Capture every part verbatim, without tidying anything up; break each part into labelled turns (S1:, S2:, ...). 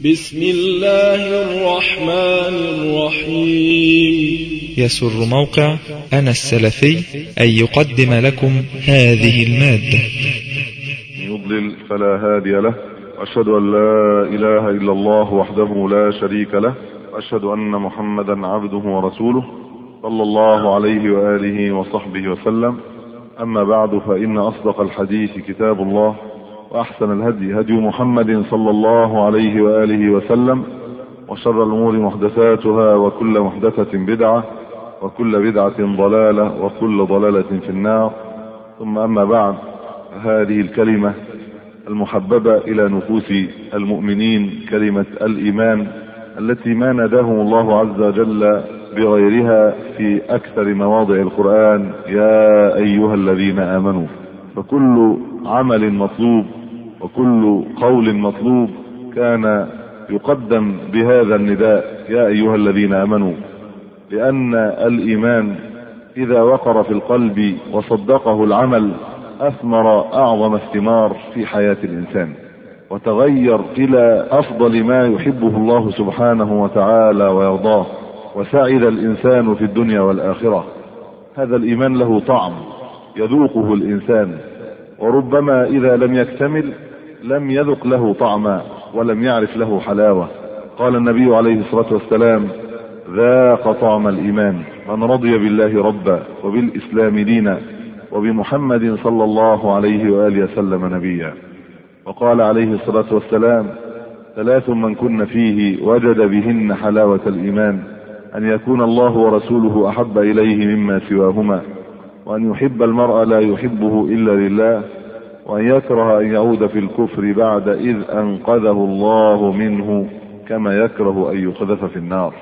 S1: بسم الله الرحمن الرحيم.
S2: يسر موقع أنا السلفي أن يقدم لكم هذه المادة.
S3: يضلل فلا هادي له، أشهد أن لا إله إلا الله وحده لا شريك له، أشهد أن محمدا عبده ورسوله صلى الله عليه وآله وصحبه وسلم. أما بعد، فإن أصدق الحديث كتاب الله، وأحسن الهدي هدي محمد صلى الله عليه وآله وسلم، وشر الأمور محدثاتها، وكل محدثة بدعة، وكل بدعة ضلالة، وكل ضلالة في النار. ثم أما بعد، هذه الكلمة المحببة إلى نفوس المؤمنين، كلمة الإيمان، التي ما ناداهم الله عز وجل بغيرها في أكثر مواضع القرآن: يا أيها الذين آمنوا. فكل عمل مطلوب وكل قول مطلوب كان يقدم بهذا النداء: يا أيها الذين آمنوا، لأن الإيمان إذا وقر في القلب وصدقه العمل أثمر أعظم الثمار في حياة الإنسان، وتغير إلى أفضل ما يحبه الله سبحانه وتعالى ويرضاه، وسعد الإنسان في الدنيا والآخرة. هذا الإيمان له طعم يذوقه الإنسان، وربما إذا لم يكتمل لم يذق له طعما ولم يعرف له حلاوة. قال النبي عليه الصلاة والسلام: ذاق طعم الإيمان من رضي بالله ربا، وبالإسلام دينا، وبمحمد صلى الله عليه وآله وسلم نبيا. وقال عليه الصلاة والسلام: ثلاث من كن فيه وجد بهن حلاوة الإيمان: أن يكون الله ورسوله أحب إليه مما سواهما، وأن يحب المرء لا يحبه إلا لله، وأن يكره أن يعود في الكفر بعد إذ أنقذه الله منه، كما يكره أن يقذف في النار.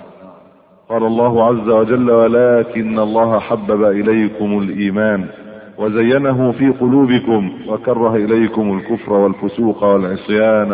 S3: قال الله عز وجل: ولكن الله حبب إليكم الإيمان وزينه في قلوبكم وكره إليكم الكفر والفسوق والعصيان،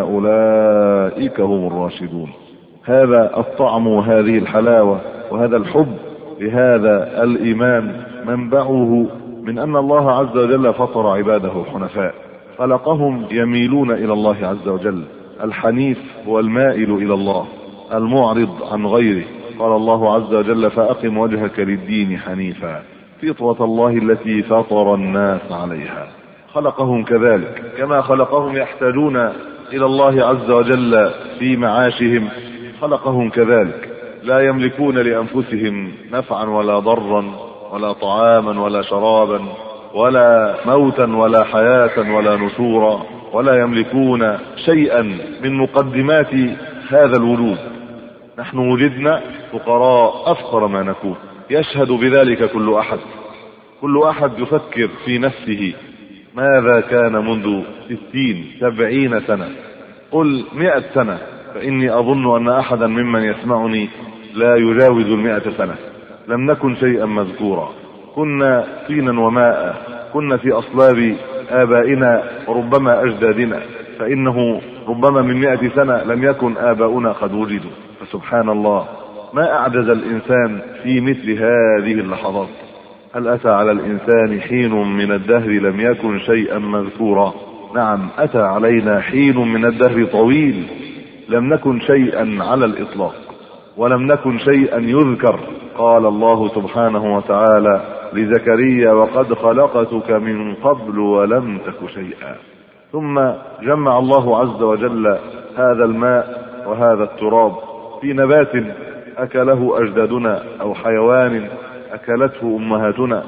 S3: أولئك هم الراشدون. هذا الطعم وهذه الحلاوة وهذا الحب لهذا الإيمان منبعه من أن الله عز وجل فطر عباده حنفاء، خلقهم يميلون إلى الله عز وجل. الحنيف هو المائل إلى الله، المعرض عن غيره. قال الله عز وجل: فأقم وجهك للدين حنيفا فطرة الله التي فطر الناس عليها. خلقهم كذلك، كما خلقهم يحتاجون إلى الله عز وجل في معاشهم، خلقهم كذلك لا يملكون لأنفسهم نفعا ولا ضرا، ولا طعاما ولا شرابا، ولا موتا ولا حياة ولا نشورا، ولا يملكون شيئا من مقدمات هذا الوجود. نحن وجدنا فقراء أفقر ما نكون، يشهد بذلك كل أحد. كل أحد يفكر في نفسه: ماذا كان منذ ستين سبعين سنة، قل مئة سنة، فإني أظن أن أحدا ممن يسمعني لا يجاوز المئة سنة. لم نكن شيئا مذكورا، كنا طينا وماء، كنا في أصلاب آبائنا وربما أجدادنا، فإنه ربما من مئة سنة لم يكن آباؤنا قد وجدوا. فسبحان الله، ما أعجز الإنسان في مثل هذه اللحظات. هل أتى على الإنسان حين من الدهر لم يكن شيئا مذكورا؟ نعم، أتى علينا حين من الدهر طويل لم نكن شيئا على الإطلاق، ولم نكن شيئا يذكر. قال الله سبحانه وتعالى لزكريا: وقد خلقتك من قبل ولم تك شيئا. ثم جمع الله عز وجل هذا الماء وهذا التراب في نبات أكله أجدادنا، أو حيوان أكلته أمهاتنا،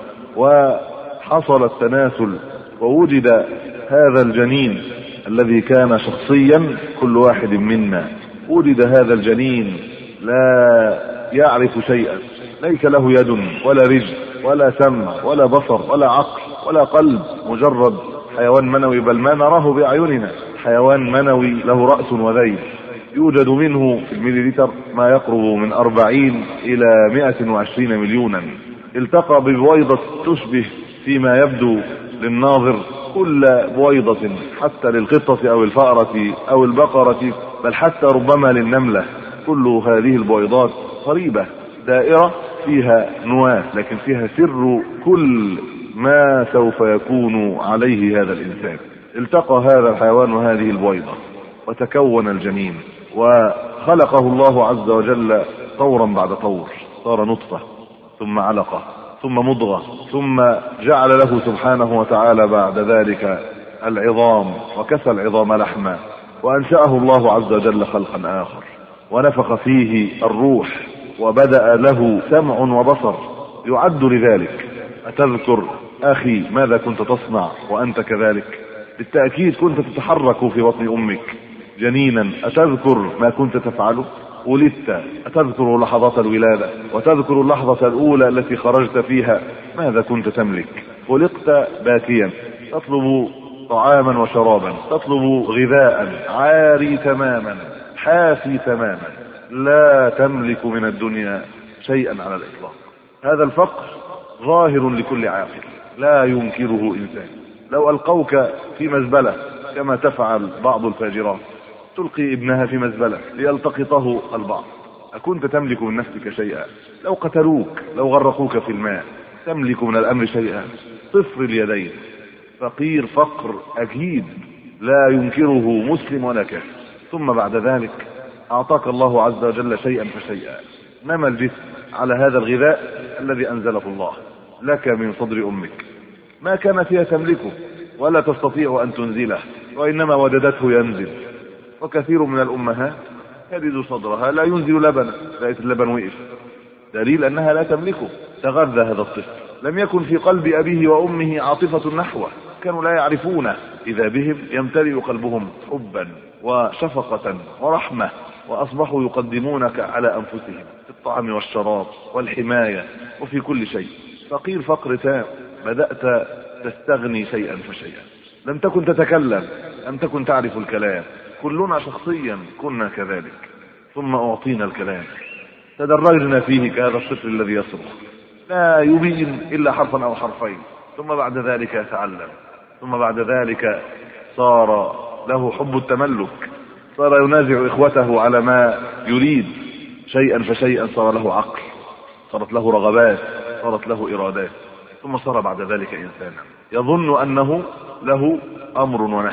S3: وحصل التناسل ووجد هذا الجنين الذي كان شخصيا كل واحد منا. وجد هذا الجنين لا يعرف شيئا، ليس له يد ولا رجل ولا سمع ولا بصر ولا عقل ولا قلب، مجرد حيوان منوي، بل ما نراه بأعيننا حيوان منوي له رأس وذيل. يوجد منه في المليلتر ما يقرب من أربعين إلى مئة وعشرين مليونا. التقى ببويضة تشبه فيما يبدو للناظر كل بويضة، حتى للقطة أو الفأرة أو البقرة، بل حتى ربما للنملة. كل هذه البويضات قريبة دائرة فيها نواة، لكن فيها سر كل ما سوف يكون عليه هذا الإنسان. التقى هذا الحيوان وهذه البويضة وتكون الجنين. وخلقه الله عز وجل طورا بعد طور، صار نطفة ثم علقة ثم مضغة، ثم جعل له سبحانه وتعالى بعد ذلك العظام، وكسى العظام لحما، وأنشأه الله عز وجل خلقا آخر، ونفخ فيه الروح، وبدأ له سمع وبصر يعد لذلك. أتذكر أخي ماذا كنت تصنع وأنت كذلك؟ بالتأكيد كنت تتحرك في بطن أمك جنينا. أتذكر ما كنت تفعله؟ ولدت، أتذكر لحظات الولادة؟ وتذكر اللحظة الأولى التي خرجت فيها؟ ماذا كنت تملك؟ خلقت باكيا، تطلب طعاما وشرابا، تطلب غذاء، عاري تماما، حافي تماما، لا تملك من الدنيا شيئا على الإطلاق. هذا الفقر ظاهر لكل عاقل لا ينكره إنسان. لو ألقوك في مزبلة كما تفعل بعض الفاجرات، تلقي ابنها في مزبلة ليلتقطه البعض، أكنت تملك من نفسك شيئا؟ لو قتلوك، لو غرقوك في الماء، تملك من الأمر شيئا؟ صفر اليدين. فقير فقر أكيد لا ينكره مسلم ولا كافر. ثم بعد ذلك أعطاك الله عز وجل شيئا فشيئا، نما الجسم على هذا الغذاء الذي أنزله الله لك من صدر أمك، ما كان فيها تملكه ولا تستطيع أن تنزله، وإنما وجدته ينزل. وكثير من الأمهات تجد صدرها لا ينزل لبنا، لقيت اللبن وقف، دليل أنها لا تملكه. تغذى هذا الطفل، لم يكن في قلب أبيه وأمه عاطفة نحوه، كانوا لا يعرفونه، إذا بهم يمتلئ قلبهم حبا وشفقة ورحمة، وأصبحوا يقدمونك على أنفسهم في الطعام والشراب والحماية وفي كل شيء. فقير فقر تام، بدأت تستغني شيئا فشيئا، لم تكن تتكلم، لم تكن تعرف الكلام. كلنا شخصيا كنا كذلك، ثم أعطينا الكلام، تدرجنا فيه كهذا الطفل الذي يصرخ لا يبين إلا حرفا أو حرفين، ثم بعد ذلك يتعلم، ثم بعد ذلك صار له حب التملك، صار ينازع إخوته على ما يريد، شيئا فشيئا صار له عقل، صارت له رغبات، صارت له إرادات، ثم صار بعد ذلك إنسانا يظن أنه له أمر ونهي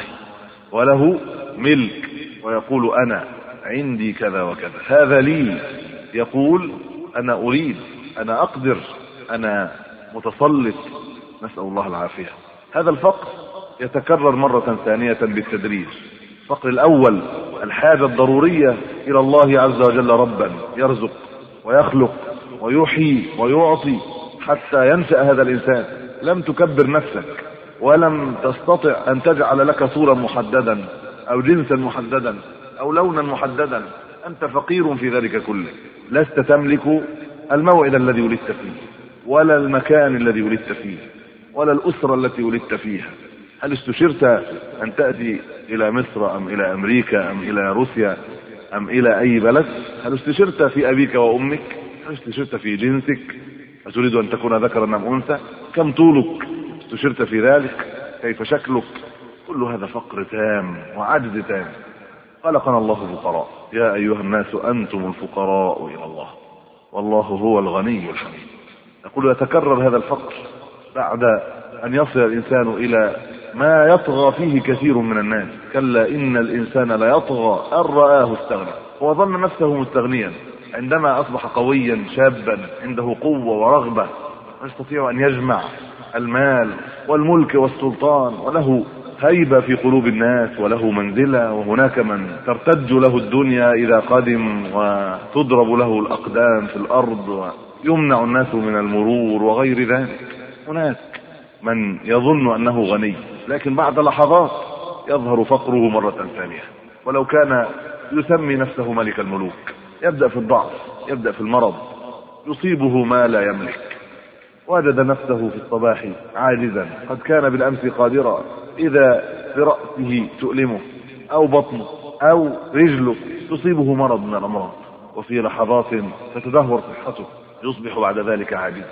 S3: وله ملك، ويقول أنا عندي كذا وكذا، هذا لي، يقول أنا أريد، أنا أقدر، أنا متسلط. نسأل الله العافية. هذا الفقر يتكرر مرة ثانية بالتدريج. الفقر الأول الحاجة الضرورية إلى الله عز وجل ربا يرزق ويخلق ويحيي ويعطي حتى ينشأ هذا الإنسان. لم تكبر نفسك، ولم تستطع أن تجعل لك صورا محددا أو جنسا محددا أو لونا محددا، أنت فقير في ذلك كله. لست تملك الموعد الذي ولدت فيه، ولا المكان الذي ولدت فيه، ولا الأسرة التي ولدت فيها. هل استشرت أن تأتي إلى مصر أم إلى أمريكا أم إلى روسيا أم إلى أي بلد؟ هل استشرت في أبيك وأمك؟ هل استشرت في جنسك؟ أتريد أن تكون ذكرا أم أنثى؟ كم طولك؟ استشرت في ذلك؟ كيف شكلك؟ كل هذا فقر تام وعجز تام. خلقنا الله فقراء. يا أيها الناس أنتم الفقراء إلى الله والله هو الغني الحميد. يقول يتكرر هذا الفقر بعد أن يصل الإنسان إلى ما يطغى فيه كثير من الناس. كلا إن الإنسان لا يطغى أن رآه استغنى. هو ظن نفسه مستغنيا، عندما أصبح قويا شابا عنده قوة ورغبة يستطيع أن يجمع المال والملك والسلطان، وله هيبة في قلوب الناس، وله منزلة، وهناك من ترتج له الدنيا إذا قدم وتضرب له الأقدام في الأرض ويمنع الناس من المرور وغير ذلك. هناك من يظن أنه غني، لكن بعد لحظات يظهر فقره مرة ثانية، ولو كان يسمي نفسه ملك الملوك. يبدأ في الضعف، يبدأ في المرض، يصيبه ما لا يملك. وجد نفسه في الصباح عاجزا، قد كان بالأمس قادرا، إذا برأسه تؤلمه أو بطنه أو رجله تصيبه مرض من الأمراض، وفي لحظات تتدهور صحته، يصبح بعد ذلك عاجزا.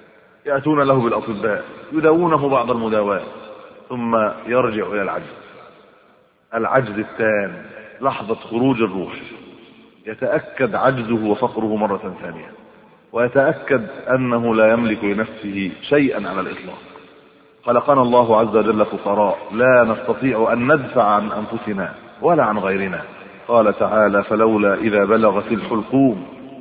S3: يأتون له بالأطباء يداوونه بعض المداوات، ثم يرجع إلى العجز. العجز التام لحظة خروج الروح، يتأكد عجزه وفقره مرة ثانية، ويتأكد أنه لا يملك لنفسه شيئا على الإطلاق. خلقنا الله عز وجل فقراء، لا نستطيع أن ندفع عن أنفسنا ولا عن غيرنا. قال تعالى فلولا إذا بلغت الحلقوم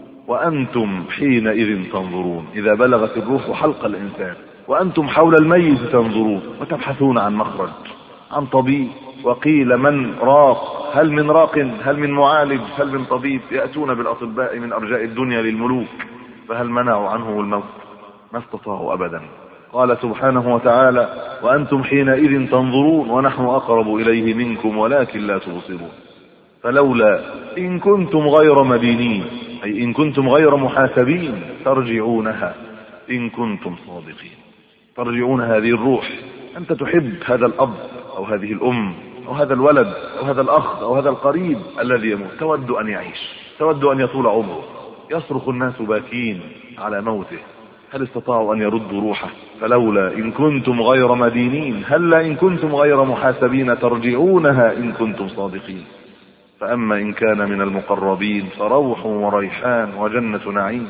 S3: وأنتم حينئذ تنظرون. إذا بلغت الروح حلق الإنسان وأنتم حول الميت تنظرون وتبحثون عن مخرج، عن طبيب. وقيل من راق، هل من راق، هل من معالج، هل من طبيب؟ يأتون بالأطباء من أرجاء الدنيا للملوك، فهل منعوا عنه الموت؟ ما استطاعوا أبدا. قال سبحانه وتعالى وأنتم حينئذ تنظرون ونحن أقرب إليه منكم ولكن لا تبصرون. فلولا إن كنتم غير مدينين، أي إن كنتم غير محاسبين، ترجعونها إن كنتم صادقين. ترجعون هذه الروح. أنت تحب هذا الأب أو هذه الأم أو هذا الولد أو هذا الأخ أو هذا القريب الذي يموت، تود أن يعيش، تود أن يطول عمره. يصرخ الناس باكين على موته، هل استطاعوا أن يردوا روحه؟ فلولا إن كنتم غير مدينين، هلا إن كنتم غير محاسبين ترجعونها إن كنتم صادقين. فأما إن كان من المقربين فروح وريحان وجنة نعيم،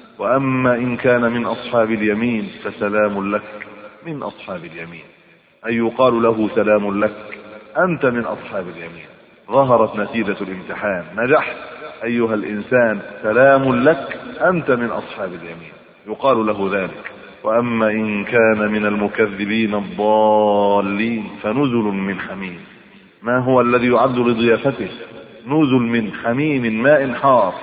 S3: وأما إن كان من أصحاب اليمين فسلام لك من أصحاب اليمين، أي يقال له سلام لك أنت من أصحاب اليمين. ظهرت نتيجة الامتحان، نجحت أيها الإنسان، سلام لك أنت من أصحاب اليمين، يقال له ذلك. وأما إن كان من المكذبين الضالين فنزل من حميم. ما هو الذي يعد لضيافته؟ نزل من حميم ماء حار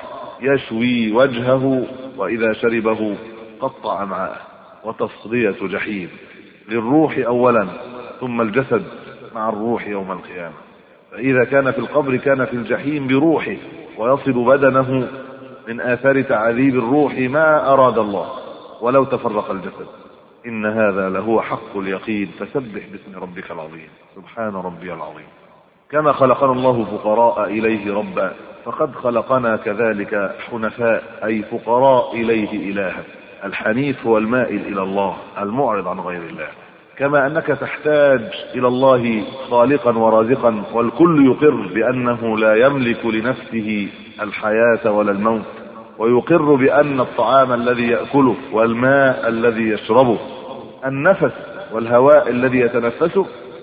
S3: يشوي وجهه وإذا شربه قطع معه، وتصلية جحيم للروح أولا ثم الجسد مع الروح يوم القيامة. فإذا كان في القبر كان في الجحيم بروحه، ويصل بدنه من آثار تعذيب الروح ما أراد الله ولو تفرق الجسد. إن هذا لهو حق اليقين. فسبح باسم ربك العظيم. سبحان ربي العظيم. كما خلقنا الله فقراء إليه ربا فقد خلقنا كذلك حنفاء، أي فقراء إليه إلها. الحنيف هو المائل إلى الله المعرض عن غير الله. كما أنك تحتاج إلى الله خالقا ورازقا، والكل يقر بأنه لا يملك لنفسه الحياة ولا الموت، ويقر بأن الطعام الذي يأكله والماء الذي يشربه، النفس والهواء الذي يتنفسه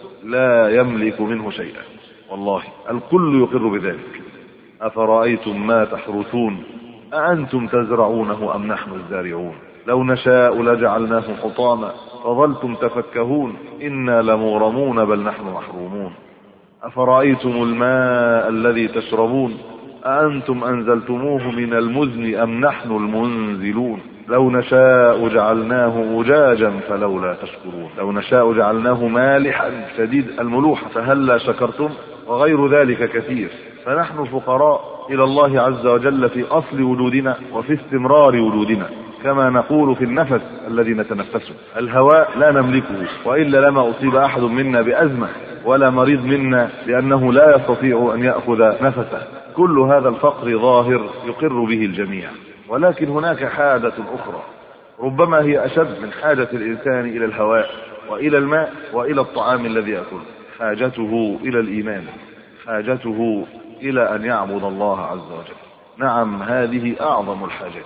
S3: لا يملك منه شيئا. والله الكل يقر بذلك. أفرأيتم ما تحرثون أأنتم تزرعونه أم نحن الزارعون لو نشاء لجعلناه حطاما فظلتم تفكهون إنا لمغرمون بل نحن محرومون. أفرأيتم الماء الذي تشربون أأنتم أنزلتموه من المزن أم نحن المنزلون لو نشاء جعلناه أجاجا فلولا تشكرون لو نشاء جعلناه مالحا شديد الملوحة فهلا شكرتم، وغير ذلك كثير. فنحن فقراء إلى الله عز وجل في أصل وجودنا وفي استمرار وجودنا، كما نقول في النفس الذي نتنفسه. الهواء لا نملكه، وإلا لما أصيب أحد منا بأزمة ولا مريض منا لأنه لا يستطيع أن يأخذ نفسه. كل هذا الفقر ظاهر يقر به الجميع، ولكن هناك حاجة أخرى ربما هي أشد من حاجة الإنسان إلى الهواء وإلى الماء وإلى الطعام الذي يأكله. حاجته إلى الإيمان، حاجته إلى أن يعبد الله عز وجل. نعم، هذه أعظم الحاجات،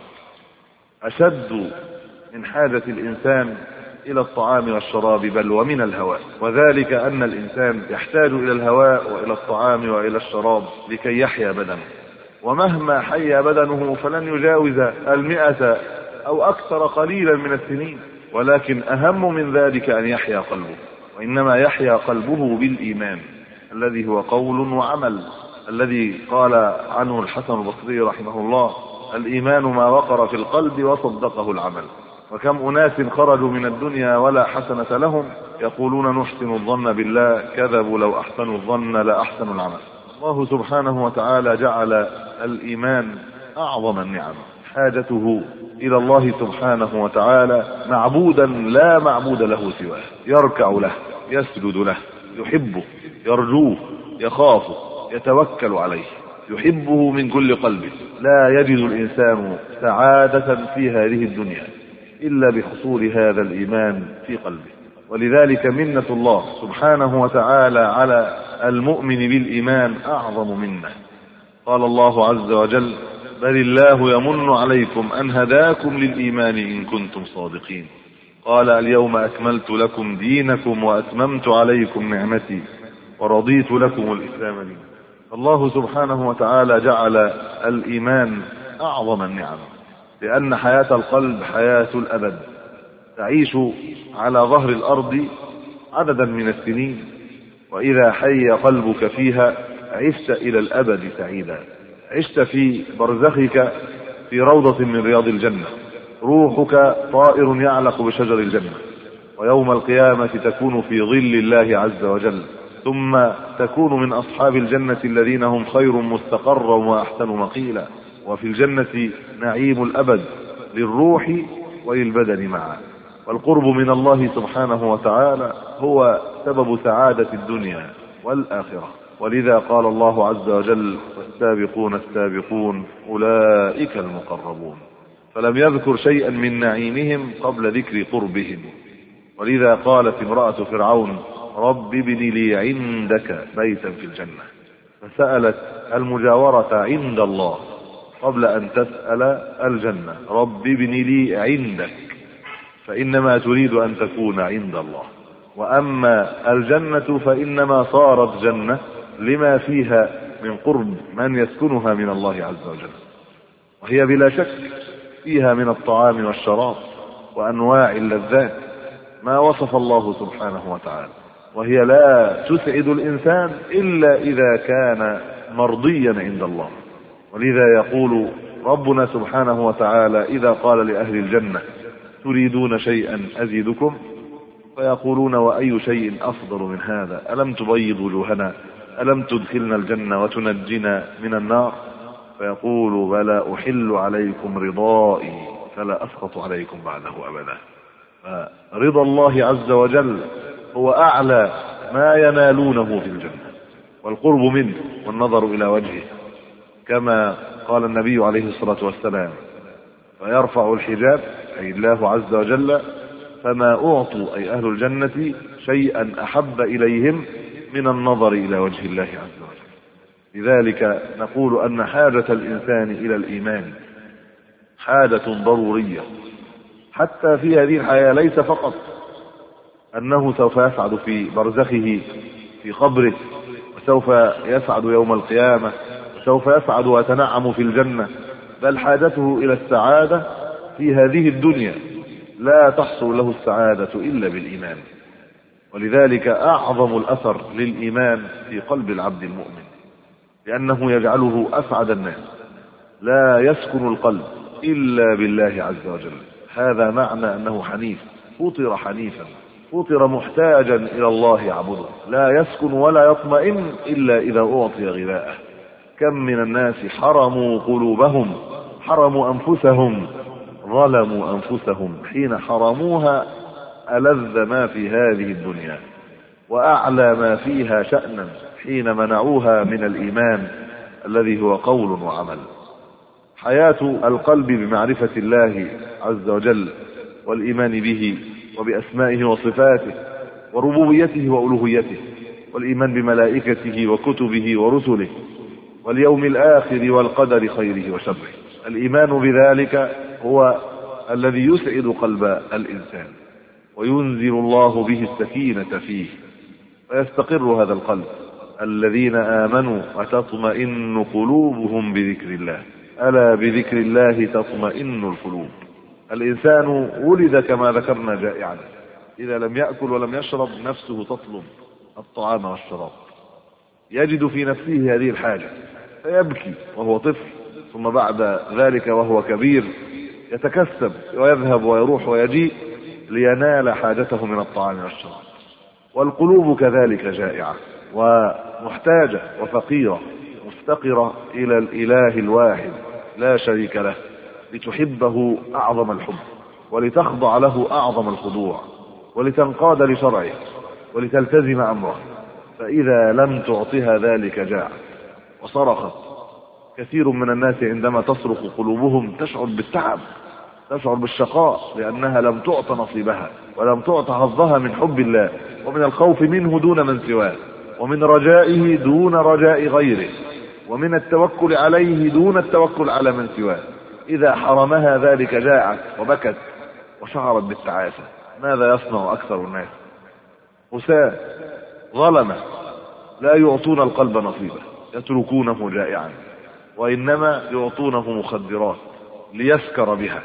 S3: أشد من حاجة الإنسان إلى الطعام والشراب بل ومن الهواء. وذلك أن الإنسان يحتاج إلى الهواء وإلى الطعام وإلى الشراب لكي يحيا بدنه، ومهما حيا بدنه فلن يجاوز المئة أو أكثر قليلا من السنين. ولكن أهم من ذلك أن يحيا قلبه، وإنما يحيا قلبه بالإيمان الذي هو قول وعمل، الذي قال عنه الحسن البصري رحمه الله: الإيمان ما وقر في القلب وصدقه العمل. وكم أناس خرجوا من الدنيا ولا حسنة لهم يقولون نحسن الظن بالله، كذبوا لو أحسنوا الظن لأحسنوا العمل. الله سبحانه وتعالى جعل الإيمان أعظم النعم، حاجته إلى الله سبحانه وتعالى معبودا لا معبود له سواه، يركع له، يسجد له، يحبه، يرجوه، يخافه، يتوكل عليه، يحبه من كل قلبه. لا يجد الإنسان سعادة في هذه الدنيا إلا بحصول هذا الإيمان في قلبه. ولذلك منة الله سبحانه وتعالى على المؤمن بالإيمان أعظم منه. قال الله عز وجل: بل الله يمن عليكم أن هداكم للإيمان إن كنتم صادقين. قال: اليوم أكملت لكم دينكم وأتممت عليكم نعمتي ورضيت لكم الإسلام دينا. الله سبحانه وتعالى جعل الإيمان أعظم النعم، لأن حياة القلب حياة الأبد، تعيش على ظهر الأرض عددا من السنين، وإذا حي قلبك فيها عشت إلى الأبد سعيدا، عشت في برزخك في روضة من رياض الجنة، روحك طائر يعلق بشجر الجنة، ويوم القيامة تكون في ظل الله عز وجل، ثم تكون من أصحاب الجنة الذين هم خير مستقرا وأحسن مقيلا. وفي الجنة نعيم الأبد للروح وللبدن معا. والقرب من الله سبحانه وتعالى هو سبب سعادة الدنيا والآخرة، ولذا قال الله عز وجل: والسابقون السابقون أولئك المقربون، فلم يذكر شيئا من نعيمهم قبل ذكر قربهم. ولذا قالت امرأة فرعون: رب ابن لي عندك بيتا في الجنة، فسألت المجاورة عند الله قبل أن تسأل الجنة. رب ابن لي عندك، فإنما تريد أن تكون عند الله، وأما الجنة فإنما صارت جنة لما فيها من قرب من يسكنها من الله عز وجل، وهي بلا شك فيها من الطعام والشراب وأنواع اللذات ما وصف الله سبحانه وتعالى، وهي لا تسعد الإنسان إلا إذا كان مرضيا عند الله. ولذا يقول ربنا سبحانه وتعالى إذا قال لأهل الجنة: تريدون شيئا أزيدكم؟ فيقولون: وأي شيء أفضل من هذا؟ ألم تبيض وجوهنا؟ ألم تدخلنا الجنة وتنجنا من النار؟ فيقول: بلى أحل عليكم رضائي فلا أسخط عليكم بعده أبدا. فرضا الله عز وجل هو أعلى ما ينالونه في الجنة، والقرب منه والنظر إلى وجهه، كما قال النبي عليه الصلاة والسلام: فيرفع الحجاب أي الله عز وجل، فما أعطوا أي أهل الجنة شيئا أحب إليهم من النظر إلى وجه الله عز وجل. لذلك نقول أن حاجة الإنسان إلى الإيمان حاجة ضرورية، حتى في هذه الحياة، ليس فقط أنه سوف يسعد في برزخه في قبره، وسوف يسعد يوم القيامة، وسوف يسعد ويتنعم في الجنة، بل حاجته إلى السعادة في هذه الدنيا لا تحصل له السعادة إلا بالإيمان. ولذلك أعظم الأثر للإيمان في قلب العبد المؤمن، لأنه يجعله أسعد الناس، لا يسكن القلب إلا بالله عز وجل. هذا معنى أنه حنيف، فطر حنيفا، فطر محتاجا إلى الله يعبده، لا يسكن ولا يطمئن إلا إذا أعطي غذاءه. كم من الناس حرموا قلوبهم، حرموا أنفسهم، ظلموا أنفسهم حين حرموها ألذ ما في هذه الدنيا وأعلى ما فيها شأنا حين منعوها من الإيمان الذي هو قول وعمل. حياة القلب بمعرفة الله عز وجل والإيمان به وبأسمائه وصفاته وربوبيته وألوهيته، والإيمان بملائكته وكتبه ورسله واليوم الآخر والقدر خيره وشره. الإيمان بذلك هو الذي يسعد قلب الإنسان وينزل الله به السكينة فيه، فيستقر هذا القلب. الذين آمنوا وتطمئن قلوبهم بذكر الله، ألا بذكر الله تطمئن القلوب. الإنسان ولد كما ذكرنا جائعا، إذا لم يأكل ولم يشرب نفسه تطلب الطعام والشراب، يجد في نفسه هذه الحاجة فيبكي وهو طفل، ثم بعد ذلك وهو كبير يتكسب ويذهب ويروح ويجيء لينال حاجته من الطعام والشراب. والقلوب كذلك جائعة ومحتاجة وفقيرة مفتقرة إلى الإله الواحد لا شريك له، لتحبه أعظم الحب، ولتخضع له أعظم الخضوع، ولتنقاد لشرعه، ولتلتزم أمره. فإذا لم تعطها ذلك جاعت وصرخت. كثير من الناس عندما تصرخ قلوبهم تشعر بالتعب، تشعر بالشقاء، لأنها لم تعط نصيبها ولم تعط حظها من حب الله ومن الخوف منه دون من سواه، ومن رجائه دون رجاء غيره، ومن التوكل عليه دون التوكل على من سواه. إذا حرمها ذلك جاعت وبكت وشعرت بالتعاسة. ماذا يصنع أكثر الناس؟ قساة ظلمة لا يعطون القلب نصيبه، يتركونه جائعا، وإنما يعطونه مخدرات ليسكر بها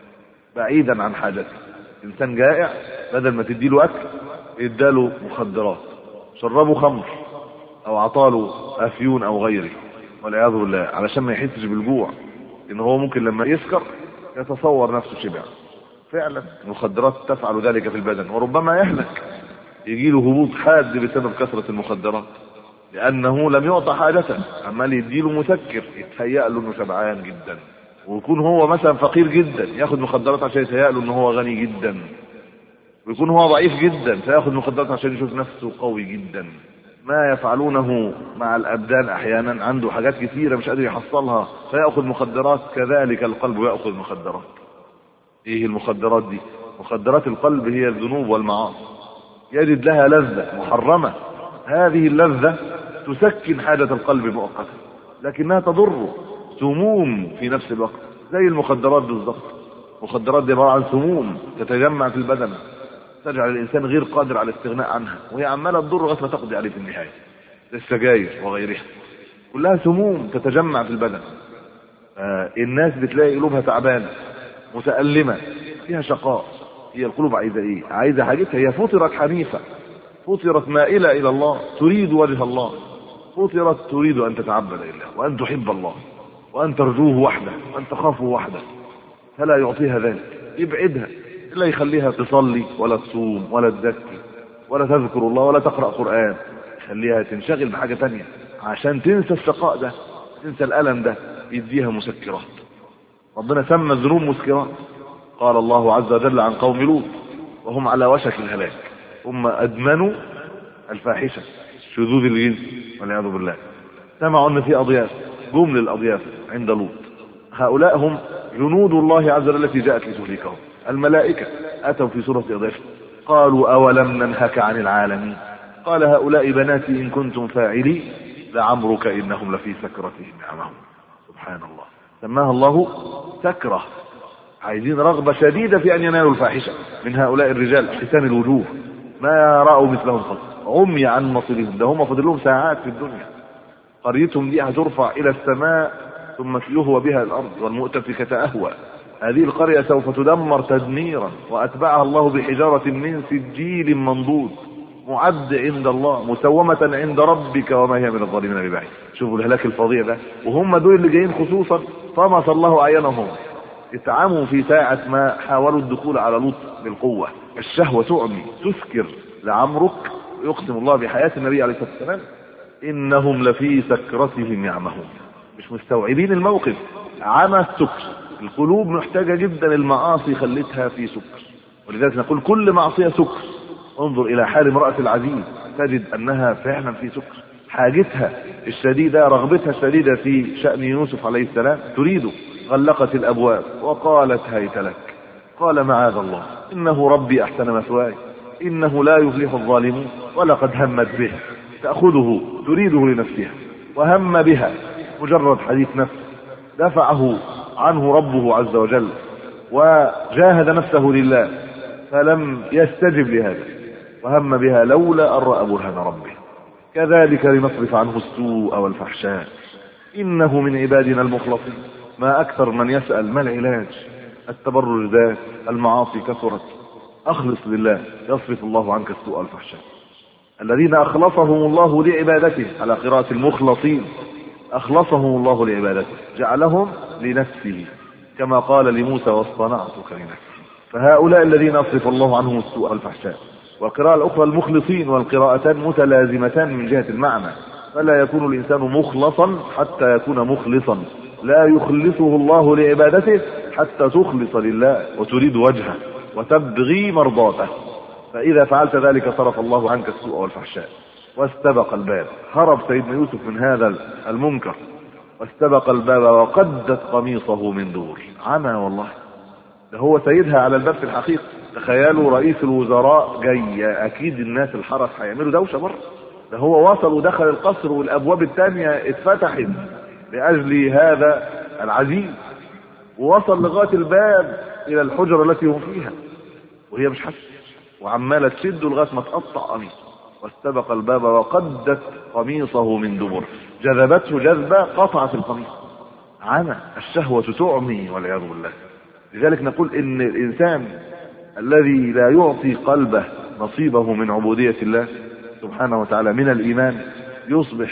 S3: بعيدا عن حاجته. إنسان جائع بدل ما تديله أكل اداله مخدرات، شربه خمر أو عطاله أفيون أو غيره والعياذ بالله، علشان ما يحسش بالجوع، إن هو ممكن لما يسكر يتصور نفسه شبع. فعلا المخدرات تفعل ذلك في البدن، وربما يهلك، يجيله هبوط حاد بسبب كثرة المخدرات، لأنه لم يعطى حاجته، عمال يديله مسكر يتهيأ له إنه شبعان جدا، ويكون هو مثلا فقير جدا ياخد مخدرات عشان يتهيأ له إنه هو غني جدا، ويكون هو ضعيف جدا فياخد مخدرات عشان يشوف نفسه قوي جدا. ما يفعلونه مع الأبدان أحيانا، عنده حاجات كثيرة مش قادر يحصلها فيأخذ مخدرات، كذلك القلب يأخذ مخدرات. إيه المخدرات دي؟ مخدرات القلب هي الذنوب والمعاصي، يجد لها لذة محرمة، هذه اللذة تسكن حاجة القلب مؤقتا، لكنها تضره، سموم في نفس الوقت، زي المخدرات بالضبط. المخدرات دي عبارة عن سموم تتجمع في البدن، تجعل الإنسان غير قادر على الاستغناء عنها، وهي عمالة تضر لغاية ما تقضي عليه في النهاية، السجاير وغيرها كلها سموم تتجمع في البدن. آه الناس بتلاقي قلوبها تعبانة متألمة فيها شقاء. هي القلوب عايزة ايه؟ عايزة حاجتها، هي فطرت حنيفة، فطرت مائلة إلى الله، تريد وجه الله، فطرت تريد أن تتعبد لله وأن تحب الله وأن ترجوه وحده وأن تخافه وحده، فلا يعطيها ذلك، يبعدها، إلا يخليها تصلي ولا تصوم ولا تزكي ولا تذكر الله ولا تقرأ قرآن، يخليها تنشغل بحاجة تانية عشان تنسى الشقاء ده، تنسى الألم ده، يديها مسكرات. ربنا سمى الذنوب مسكرات. قال الله عز وجل عن قوم لوط وهم على وشك الهلاك، هم أدمنوا الفاحشة، شذوذ الجنس والعياذ بالله. سمعوا أن في أضياف، جمل الأضياف عند لوط، هؤلاء هم جنود الله عز وجل التي جاءت لتهلكهم، الملائكة أتوا في سورة أضياف قالوا أولم ننهك عن العالمين، قال هؤلاء بناتي إن كنتم فاعلين لعمرك إنهم لفي سكرتهم يعمهون. سبحان الله، سماها الله سكرة، عايزين رغبة شديدة في أن ينالوا الفاحشة من هؤلاء الرجال حسان الوجوه، ما رأوا مثلهم قط، عمي عن مصيرهم، ده هم فضل لهم ساعات في الدنيا، قريتهم دي هترفع إلى السماء ثم يهوى بها الأرض والمؤتفكة أهوى. هذه القرية سوف تدمر تدميرا، وأتبعها الله بحجارة من سجيل منضود معد عند الله مسومة عند ربك وما هي من الظالمين ببعيد. شوفوا الهلاك الفظيع ده، وهم دول اللي جايين خصوصا طمس الله أعينهم، اتعموا في ساعة ما حاولوا الدخول على لوط بالقوة. الشهوة تعمي تسكر، لعمرك يقسم الله بحياة النبي عليه الصلاة والسلام إنهم لفي سكرتهم يعمهون، مش مستوعبين الموقف، عمى السكر. القلوب محتاجة جدا المعاصي خلتها في سكر، ولذلك نقول كل معصية سكر. انظر إلى حال امرأة العزيز تجد أنها فعلا في سكر، حاجتها الشديدة، رغبتها الشديدة في شأن يوسف عليه السلام تريده، غلقت الأبواب وقالت هيت لك، قال معاذ الله إنه ربي أحسن مثواي إنه لا يفلح الظالمون، ولقد همت به، تأخذه تريده لنفسها، وهم بها مجرد حديث نفس دفعه عنه ربه عز وجل، وجاهد نفسه لله فلم يستجب لهذا، وهم بها لولا أن رأى برهان ربه. كذلك لنصرف عنه السوء والفحشاء إنه من عبادنا المخلصين. ما أكثر من يسأل ما العلاج؟ التبرج ذات، المعاصي كثرت، أخلص لله يصرف الله عنك السوء والفحشاء. الذين أخلصهم الله لعبادته، على قراءة المخلصين، أخلصهم الله لعبادته، جعلهم لنفسه كما قال لموسى واصطنعتك لنفسي. فهؤلاء الذين أصرف الله عنهم السوء والفحشاء. والقراءة الأخرى المخلصين، والقراءتان متلازمتان من جهة المعنى، فلا يكون الإنسان مخلصا حتى يكون مخلصا، لا يخلصه الله لعبادته حتى تخلص لله وتريد وجهه وتبغي مرضاته، فإذا فعلت ذلك صرف الله عنك السوء والفحشاء. واستبق الباب، هرب سيدنا يوسف من هذا المنكر، واستبق الباب وقدت قميصه من دور، عمى والله، ده هو سيدها على الباب في الحقيقة. تخيلوا رئيس الوزراء جاي، أكيد الناس الحرس هيعملوا دوشة بره، ده هو وصل ودخل القصر والأبواب الثانية اتفتحت لأجل هذا العزيز، ووصل لغاية الباب إلى الحجرة التي هم فيها، وهي مش حاسة، وعمالة تشد لغاية ما تقطع قميص. واستبق الباب وقدت قميصه من دبر، جذبته جذبة قطعت القميص. عمى، الشهوة تعمي والعياذ بالله. لذلك نقول ان الانسان الذي لا يعطي قلبه نصيبه من عبودية الله سبحانه وتعالى من الايمان يصبح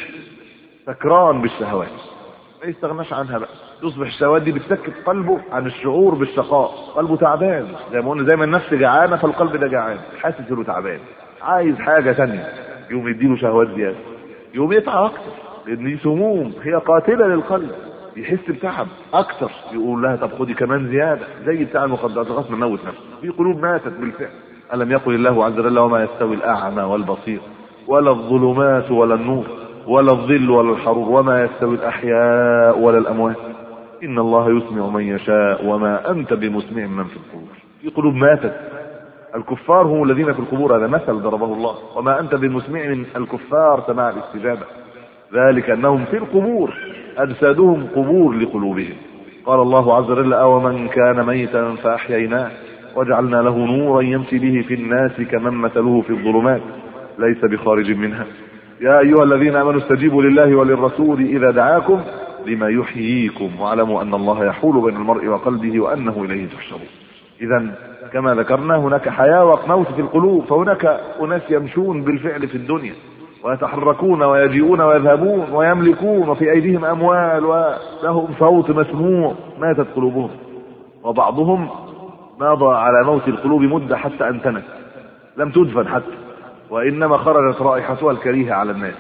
S3: سكران بالشهوات، ما يستغناش عنها بقى. يصبح الشهوات دي بتسكت قلبه عن الشعور بالشقاء، قلبه تعبان زي ما قلنا، زي ما النفس جعانه فالقلب ده جعان، حاسس انه تعبان عايز حاجه ثانيه، يقوم يديله شهوات زياده، يقوم يتعب اكتر، لان دي سموم هي قاتله للقلب، يحس بتعب اكتر، يقول لها طب خدي كمان زياده، زي بتاع المخدرات لغايه ما نموت نفسه. في قلوب ماتت بالفعل. الم يقل الله عز وجل وما يستوي الاعمى والبصير ولا الظلمات ولا النور ولا الظل ولا الحرور وما يستوي الاحياء ولا الاموات ان الله يسمع من يشاء وما انت بمسمع من في القبور. في قلوب ماتت. الكفار هم الذين في القبور، هذا مثل ضربه الله، وما انت بمسمع من الكفار سماع الاستجابه، ذلك انهم في القبور اجسادهم قبور لقلوبهم. قال الله عز وجل أومن كان ميتا فاحييناه وجعلنا له نورا يمشي به في الناس كمن مثله في الظلمات ليس بخارج منها يا ايها الذين امنوا استجيبوا لله وللرسول اذا دعاكم لما يحييكم واعلموا ان الله يحول بين المرء وقلبه وانه اليه تحشرون. اذا كما ذكرنا هناك حياة وموت في القلوب، فهناك اناس يمشون بالفعل في الدنيا ويتحركون ويجيئون ويذهبون ويملكون وفي ايديهم اموال ولهم صوت مسموع، ماتت قلوبهم. وبعضهم مضى على موت القلوب مدة حتى انتنت، لم تدفن حتى، وانما خرجت رائحتها الكريهة على الناس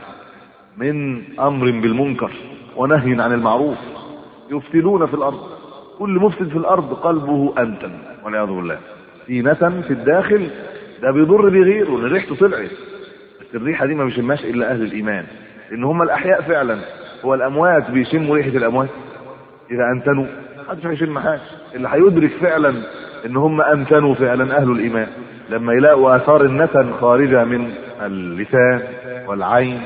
S3: من امر بالمنكر ونهي عن المعروف، يفسدون في الارض. كل مفسد في الارض قلبه انتن والعياذ بالله، في نتن في الداخل، ده بيضر بغيره ان ريحته طلعت، بس الريحه دي ما بيشمهاش الا اهل الايمان، لان هم الاحياء فعلا. هو الاموات بيشموا ريحه الاموات؟ اذا انتنوا محدش هيشم حاجه. اللي هيدرك فعلا ان هم انتنوا فعلا اهل الايمان لما يلاقوا اثار النتن خارجه من اللسان والعين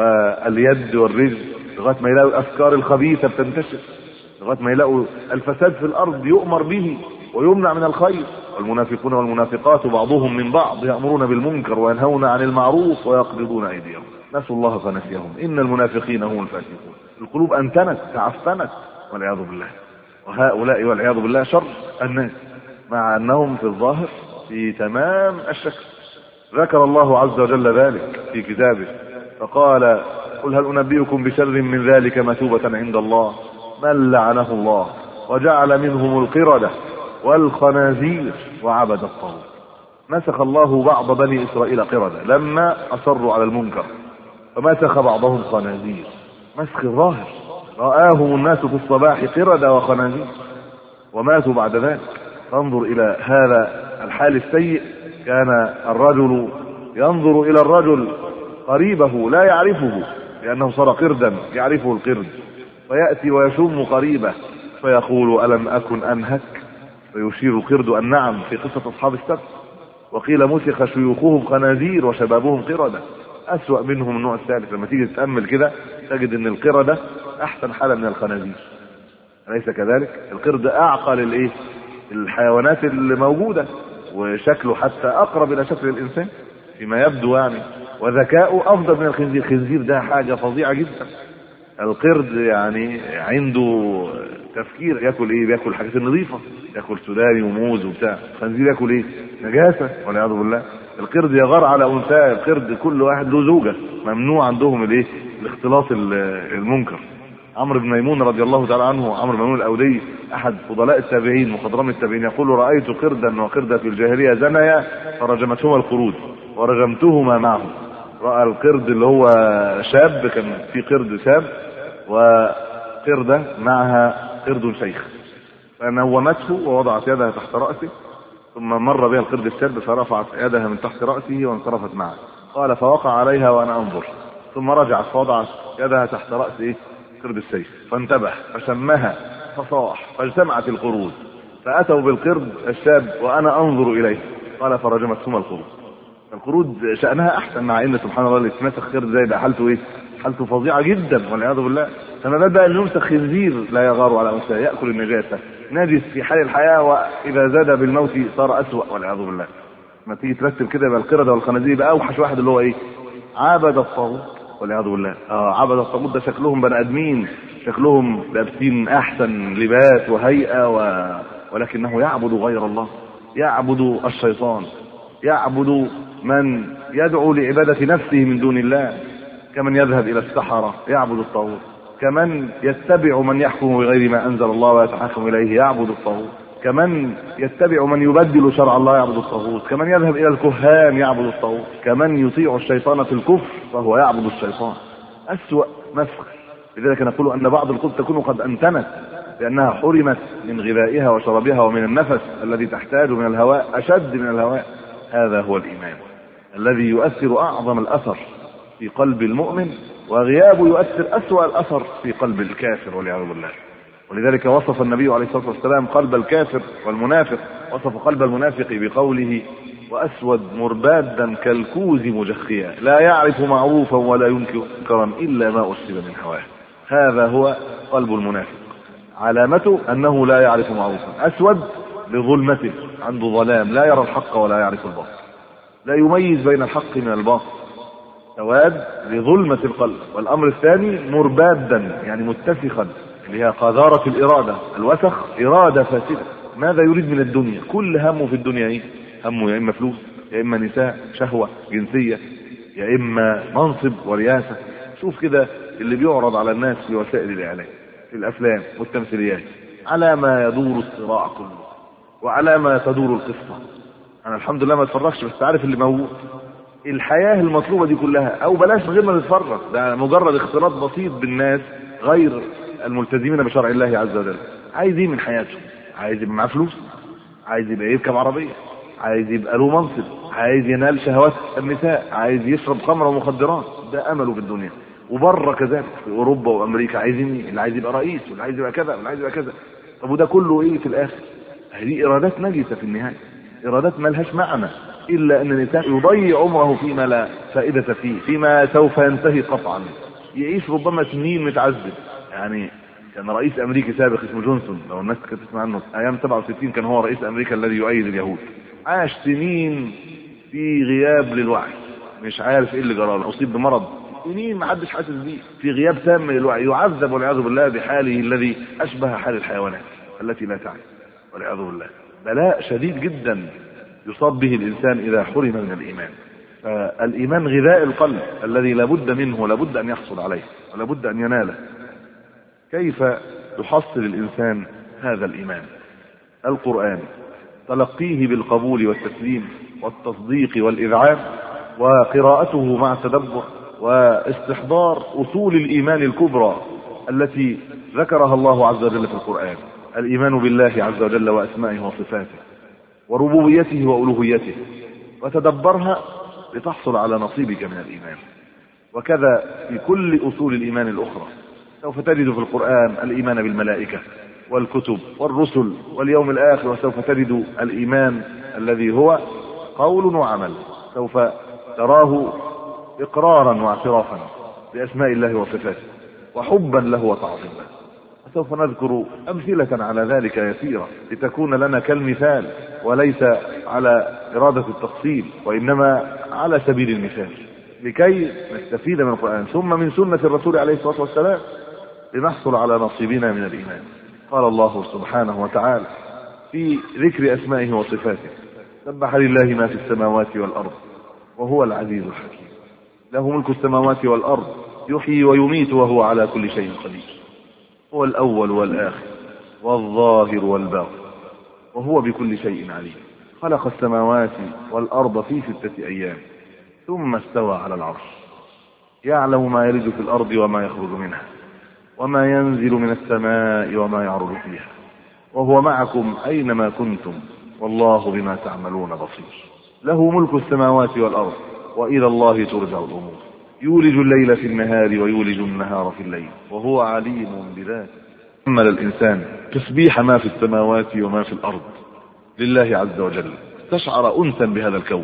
S3: واليد والرجل، لغايه ما يلاقوا الافكار الخبيثه بتنتشر، لغايه ما يلاقوا الفساد في الارض يؤمر به ويمنع من الخير. والمنافقون والمنافقات بعضهم من بعض يأمرون بالمنكر وينهون عن المعروف ويقبضون ايديهم نسوا الله فنسيهم ان المنافقين هم الفاسقون. القلوب انتنت تعفنت والعياذ بالله، وهؤلاء والعياذ بالله شر الناس، مع انهم في الظاهر في تمام الشكل. ذكر الله عز وجل ذلك في كتابه فقال قل هل انبئكم بشر من ذلك مثوبة عند الله من لعنه الله وجعل منهم القردة والخنازير وعبد الطاغوت. مسخ الله بعض بني اسرائيل قردة لما اصروا على المنكر، فمسخ بعضهم خنازير، مسخ الظاهر، رآهم الناس في الصباح قردة وخنازير وماتوا بعد ذلك. فانظر الى هذا الحال السيء. كان الرجل ينظر الى الرجل قريبه لا يعرفه لانه صار قردا يعرفه القرد، فيأتي ويشم قريبه فيقول ألم أكن أنهك، فيشير القرد أن نعم في قصة أصحاب السبت. وقيل مسخ شيوخهم خنازير وشبابهم قردة، أسوأ منهم النوع الثالث. لما تيجي تتأمل كده تجد أن القردة أحسن حالة من الخنازير، أليس كذلك؟ القرد أعقل الإيه؟ الحيوانات اللي موجودة، وشكله حتى أقرب إلى شكل الإنسان فيما يبدو يعني، وذكاؤه أفضل من الخنزير. الخنزير ده حاجة فظيعة جدا. القرد يعني عنده تفكير، ياكل ايه؟ بياكل حاجات نظيفه، ياكل سوداني وموز وبتاع. الخنزير ياكل ايه؟ نجاسه والعياذ بالله. القرد يغار على انثى، القرد كل واحد له زوجه، ممنوع عندهم الايه؟ الاختلاط المنكر. عمرو بن ميمون رضي الله تعالى عنه، عمرو بن ميمون الاودي احد فضلاء التابعين مخضرم التابعين، يقول رايت قردا وقرده في الجاهليه زنيا فرجمتهما القرود ورجمتهما معه. راى القرد اللي هو شاب، كان في قرد شاب وقردة معها قرد شيخ، فنومته ووضعت يدها تحت رأسه، ثم مر بها القرد الشاب فرفعت يدها من تحت رأسه وانصرفت معه. قال فوقع عليها وانا انظر، ثم رجعت فوضعت يدها تحت رأس ايه؟ قرد الشيخ، فانتبه فشمها فصاح فاجتمعت القرود، فاتوا بالقرد الشاب وانا انظر اليه. قال فرجمتهما القرود. القرود شأنها احسن، مع ان سبحان الله اللي يتمسخ قرد زي ده حالته ايه؟ حالته فظيعه جدا والعياذ بالله. فما بدا ان يمسخ خنزير لا يغار على انثى ياكل النجاسه، نجس في حال الحياه، واذا زاد بالموت صار اسوأ والعياذ بالله. ما تيجي ترتب كده يبقى القرده والخنازير يبقى اوحش واحد اللي هو ايه؟ عبد الطاغوت والعياذ بالله. اه عبد الطاغوت ده شكلهم بني ادمين، شكلهم لابسين احسن لباس وهيئه و... ولكنه يعبد غير الله، يعبد الشيطان، يعبد من يدعو لعبادة نفسه من دون الله، كمن يذهب الى السحرة يعبد الطاغوت، كمن يتبع من يحكم بغير ما انزل الله ويتحكم اليه يعبد الطاغوت، كمن يتبع من يبدل شرع الله يعبد الطاغوت، كمن يذهب الى الكهان يعبد الطاغوت، كمن يطيع الشيطان في الكفر فهو يعبد الشيطان. اسوأ مسخ. لذلك نقول ان بعض القلوب تكون قد انتنت لانها حرمت من غذائها وشرابها ومن النفس الذي تحتاج من الهواء اشد من الهواء. هذا هو الايمان الذي يؤثر اعظم الاثر في قلب المؤمن، وغيابه يؤثر اسوأ الاثر في قلب الكافر والعياذ بالله. ولذلك وصف النبي عليه الصلاة والسلام قلب الكافر والمنافق، وصف قلب المنافق بقوله: وأسود مربادا كالكوز مجخيا لا يعرف معروفا ولا ينكر منكرا إلا ما أشرب من هواه. هذا هو قلب المنافق، علامته أنه لا يعرف معروفا، أسود لظلمته، عنده ظلام، لا يرى الحق ولا يعرف الباطل، لا يميز بين الحق من الباطل، سواد لظلمة القلب. والأمر الثاني مربادا يعني متسخا، اللي هي قذارة الإرادة، الوسخ إرادة فاسدة. ماذا يريد من الدنيا؟ كل همه في الدنيا ايه؟ همه يا إما فلوس، يا إما نساء، شهوة جنسية، يا إما منصب ورياسة. شوف كده اللي بيعرض على الناس في وسائل الإعلام، في الأفلام والتمثيليات، على ما يدور الصراع كله وعلى ما تدور القصة. أنا الحمد لله ما اتفرجش، بس عارف اللي موجود. الحياة المطلوبة دي كلها، أو بلاش من غير ما تتفرج، ده مجرد اختلاط بسيط بالناس غير الملتزمين بشرع الله عز وجل. عايز ايه من حياته؟ عايز يبقى معاه فلوس، عايز يبقى يركب عربيه، عايز يبقى له منصب، عايز ينال شهوات النساء، عايز يشرب خمر ومخدرات. ده امله في الدنيا. وبره كذلك في اوروبا وامريكا عايزين ايه؟ اللي عايز يبقى رئيس، واللي عايز يبقى كذا، واللي عايز يبقى كذا. طب وده كله ايه في الاخر؟ هذه ارادات نجسه في النهايه، ارادات ما لهاش معنى الا ان الانسان يضيع عمره فيما لا فائده فيه، فيما سوف ينتهي قطعا، يعيش ربما سنين متعذب. يعني كان رئيس امريكي سابق اسمه جونسون، لو الناس كانت تسمع عنه، ايام سبعة وستين كان هو رئيس امريكا الذي يؤيد اليهود. عاش سنين في غياب للوعي، مش عارف ايه اللي جرى له، اصيب بمرض سنين ما حدش حاسس بيه، في غياب تام للوعي، يعذب والعياذ بالله بحاله الذي اشبه حال الحيوانات التي لا تعي والعياذ بالله. بلاء شديد جدا يصاب به الانسان اذا حرم من الايمان. فالايمان غذاء القلب الذي لابد منه، لابد ان يحصل عليه ولابد ان يناله. كيف يحصل الإنسان هذا الإيمان؟ القرآن، تلقيه بالقبول والتسليم والتصديق والإذعان، وقراءته مع تدبر، واستحضار أصول الإيمان الكبرى التي ذكرها الله عز وجل في القرآن. الإيمان بالله عز وجل وأسمائه وصفاته وربوبيته وألوهيته، وتدبرها لتحصل على نصيبك من الإيمان. وكذا في كل أصول الإيمان الأخرى. سوف تجد في القرآن الإيمان بالملائكة والكتب والرسل واليوم الآخر، وسوف تجد الإيمان الذي هو قول وعمل، سوف تراه إقرارا واعترافا بأسماء الله وصفاته وحبا له وتعظيما. وسوف نذكر أمثلة على ذلك يسيرة لتكون لنا كالمثال، وليس على إرادة التفصيل وإنما على سبيل المثال، لكي نستفيد من القرآن ثم من سنة الرسول عليه الصلاة والسلام لنحصل على نصيبنا من الإيمان. قال الله سبحانه وتعالى في ذكر أسمائه وصفاته: سبح لله ما في السماوات والأرض وهو العزيز الحكيم، له ملك السماوات والأرض يحيي ويميت وهو على كل شيء قدير، هو الأول والآخر والظاهر والباطن وهو بكل شيء عليم، خلق السماوات والأرض في ستة أيام ثم استوى على العرش، يعلم ما يلج في الأرض وما يخرج منها وما ينزل من السماء وما يعرج فيها، وهو معكم أينما كنتم والله بما تعملون بصير، له ملك السماوات والأرض وإلى الله ترجع الأمور، يولج الليل في النهار ويولج النهار في الليل وهو عليم بذاته. أمل الإنسان تسبيح ما في السماوات وما في الأرض لله عز وجل، استشعر أنسا بهذا الكون،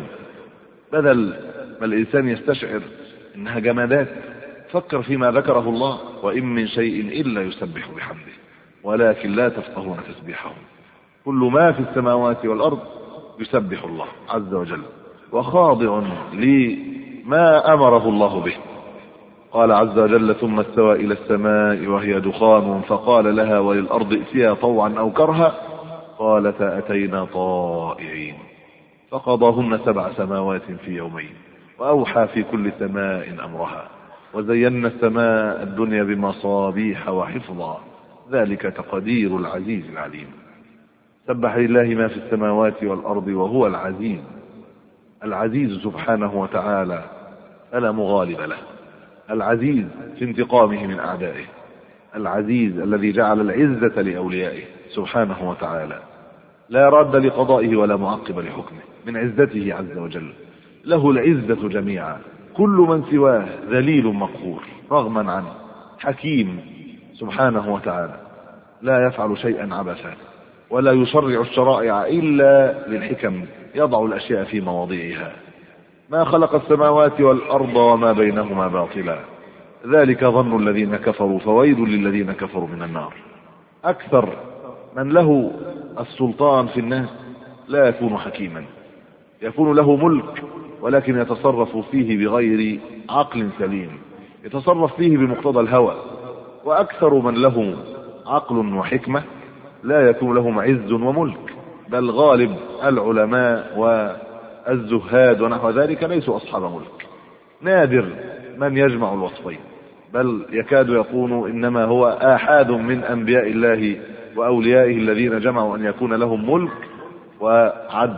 S3: بدل ما الإنسان يستشعر إنها جمادات. فكر فيما ذكره الله: وإن من شيء إلا يسبح بحمده ولكن لا تفقهون تسبيحهم. كل ما في السماوات والأرض يسبح الله عز وجل وخاضع ما أمره الله به. قال عز وجل ثم استوى إلى السماء وهي دخان فقال لها وللأرض ائتيا طوعا أو كرها قالتا أتينا طائعين فقضاهن سبع سماوات في يومين وأوحى في كل سماء أمرها وزينا السماء الدنيا بمصابيح وحفظا ذلك تقدير العزيز العليم. سبح لله ما في السماوات والأرض وهو العزيز العزيز سبحانه وتعالى فلا مغالب له، العزيز في انتقامه من أعدائه، العزيز الذي جعل العزة لأوليائه سبحانه وتعالى، لا راد لقضائه ولا معقب لحكمه من عزته عز وجل، له العزة جميعا، كل من سواه ذليل مقهور رغما عنه، حكيم سبحانه وتعالى لا يفعل شيئا عبثا ولا يشرع الشرائع إلا للحكم، يضع الأشياء في مواضيعها. ما خلق السماوات والأرض وما بينهما باطلا ذلك ظن الذين كفروا فويل للذين كفروا من النار. أكثر من له السلطان في الناس لا يكون حكيما، يكون له ملك ولكن يتصرف فيه بغير عقل سليم، يتصرف فيه بمقتضى الهوى. وأكثر من له عقل وحكمة لا يكون لهم عز وملك، بل غالب العلماء والزهاد ونحو ذلك ليسوا أصحاب ملك. نادر من يجمع الوصفين، بل يكاد يكون إنما هو آحاد من أنبياء الله وأوليائه الذين جمعوا أن يكون لهم ملك وعدل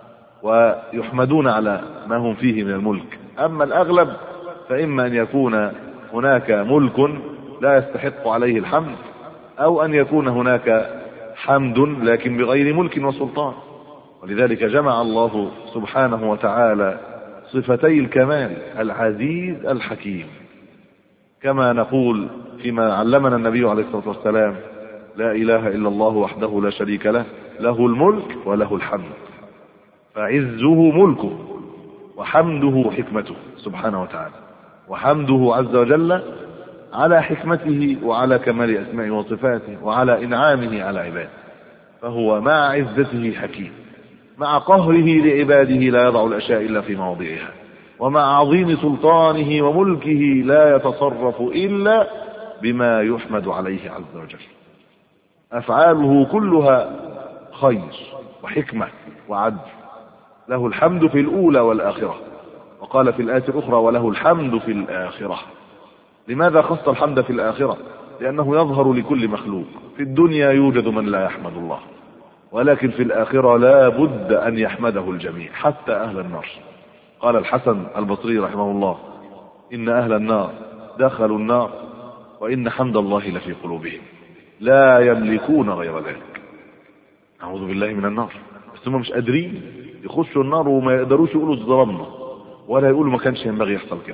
S3: ويحمدون على ما هم فيه من الملك. أما الأغلب فإما أن يكون هناك ملك لا يستحق عليه الحمد، أو أن يكون هناك حمد لكن بغير ملك وسلطان. ولذلك جمع الله سبحانه وتعالى صفتي الكمال العزيز الحكيم، كما نقول فيما علمنا النبي عليه الصلاة والسلام لا إله إلا الله وحده لا شريك له له الملك وله الحمد، فعزه ملكه وحمده حكمته سبحانه وتعالى، وحمده عز وجل على حكمته وعلى كمال أسمائه وصفاته وعلى إنعامه على عباده. فهو مع عزته حكيم، مع قهره لعباده لا يضع الأشياء إلا في مواضعها، ومع عظيم سلطانه وملكه لا يتصرف إلا بما يحمد عليه عز وجل. أفعاله كلها خير وحكمة وعدل، له الحمد في الأولى والآخرة، وقال في الآية الأخرى وله الحمد في الآخرة. لماذا خص الحمد في الآخرة؟ لأنه يظهر لكل مخلوق. في الدنيا يوجد من لا يحمد الله، ولكن في الآخرة لا بد أن يحمده الجميع حتى أهل النار. قال الحسن البصري رحمه الله إن أهل النار دخلوا النار وإن حمد الله لفي قلوبهم لا يملكون غير ذلك. أعوذ بالله من النار، بس هم مش قادرين يخشوا النار وما يقدروش يقولوا ظلمنا، ولا يقولوا ما كانش ينبغي يحصل كده،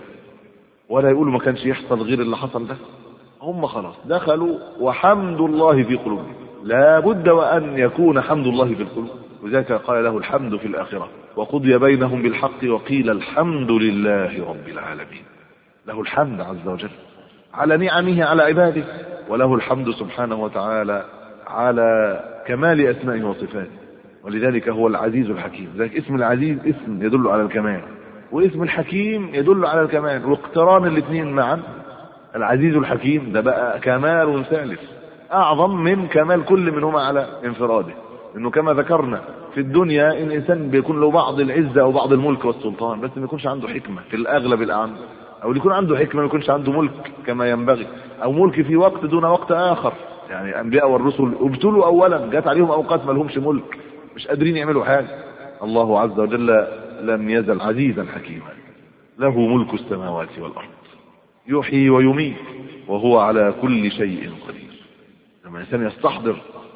S3: ولا يقولوا ما كانش يحصل غير اللي حصل ده. هم خلاص دخلوا وحمد الله في قلوبهم، لا بد وأن يكون حمد الله في القلوب. وذلك قال له الحمد في الآخرة وقضي بينهم بالحق وقيل الحمد لله رب العالمين. له الحمد عز وجل على نعمه على عباده، وله الحمد سبحانه وتعالى على كمال أسمائه وصفاته. ولذلك هو العزيز الحكيم. ذلك اسم العزيز اسم يدل على الكمال، واسم الحكيم يدل على الكمال، واقتران الاثنين معا العزيز الحكيم ده بقى كمال ثالث أعظم من كمال كل منهما على انفراده. إنه كما ذكرنا في الدنيا إن إنسان بيكون له بعض العزة أو بعض الملك والسلطان، بس ما يكونش عنده حكمة في الأغلب الأعم، أو يكون عنده حكمة ما يكونش عنده ملك كما ينبغي، أو ملك في وقت دون وقت آخر. يعني الأنبياء والرسل ابتلوا أولا، جات عليهم أوقات ما لهمش ملك، مش قادرين يعملوا حاجة. الله عز وجل لم يزل عزيزا حكيما، له ملك السماوات والأرض يحيي ويميت وهو على كل شيء قدير. لما الإنسان يستحضر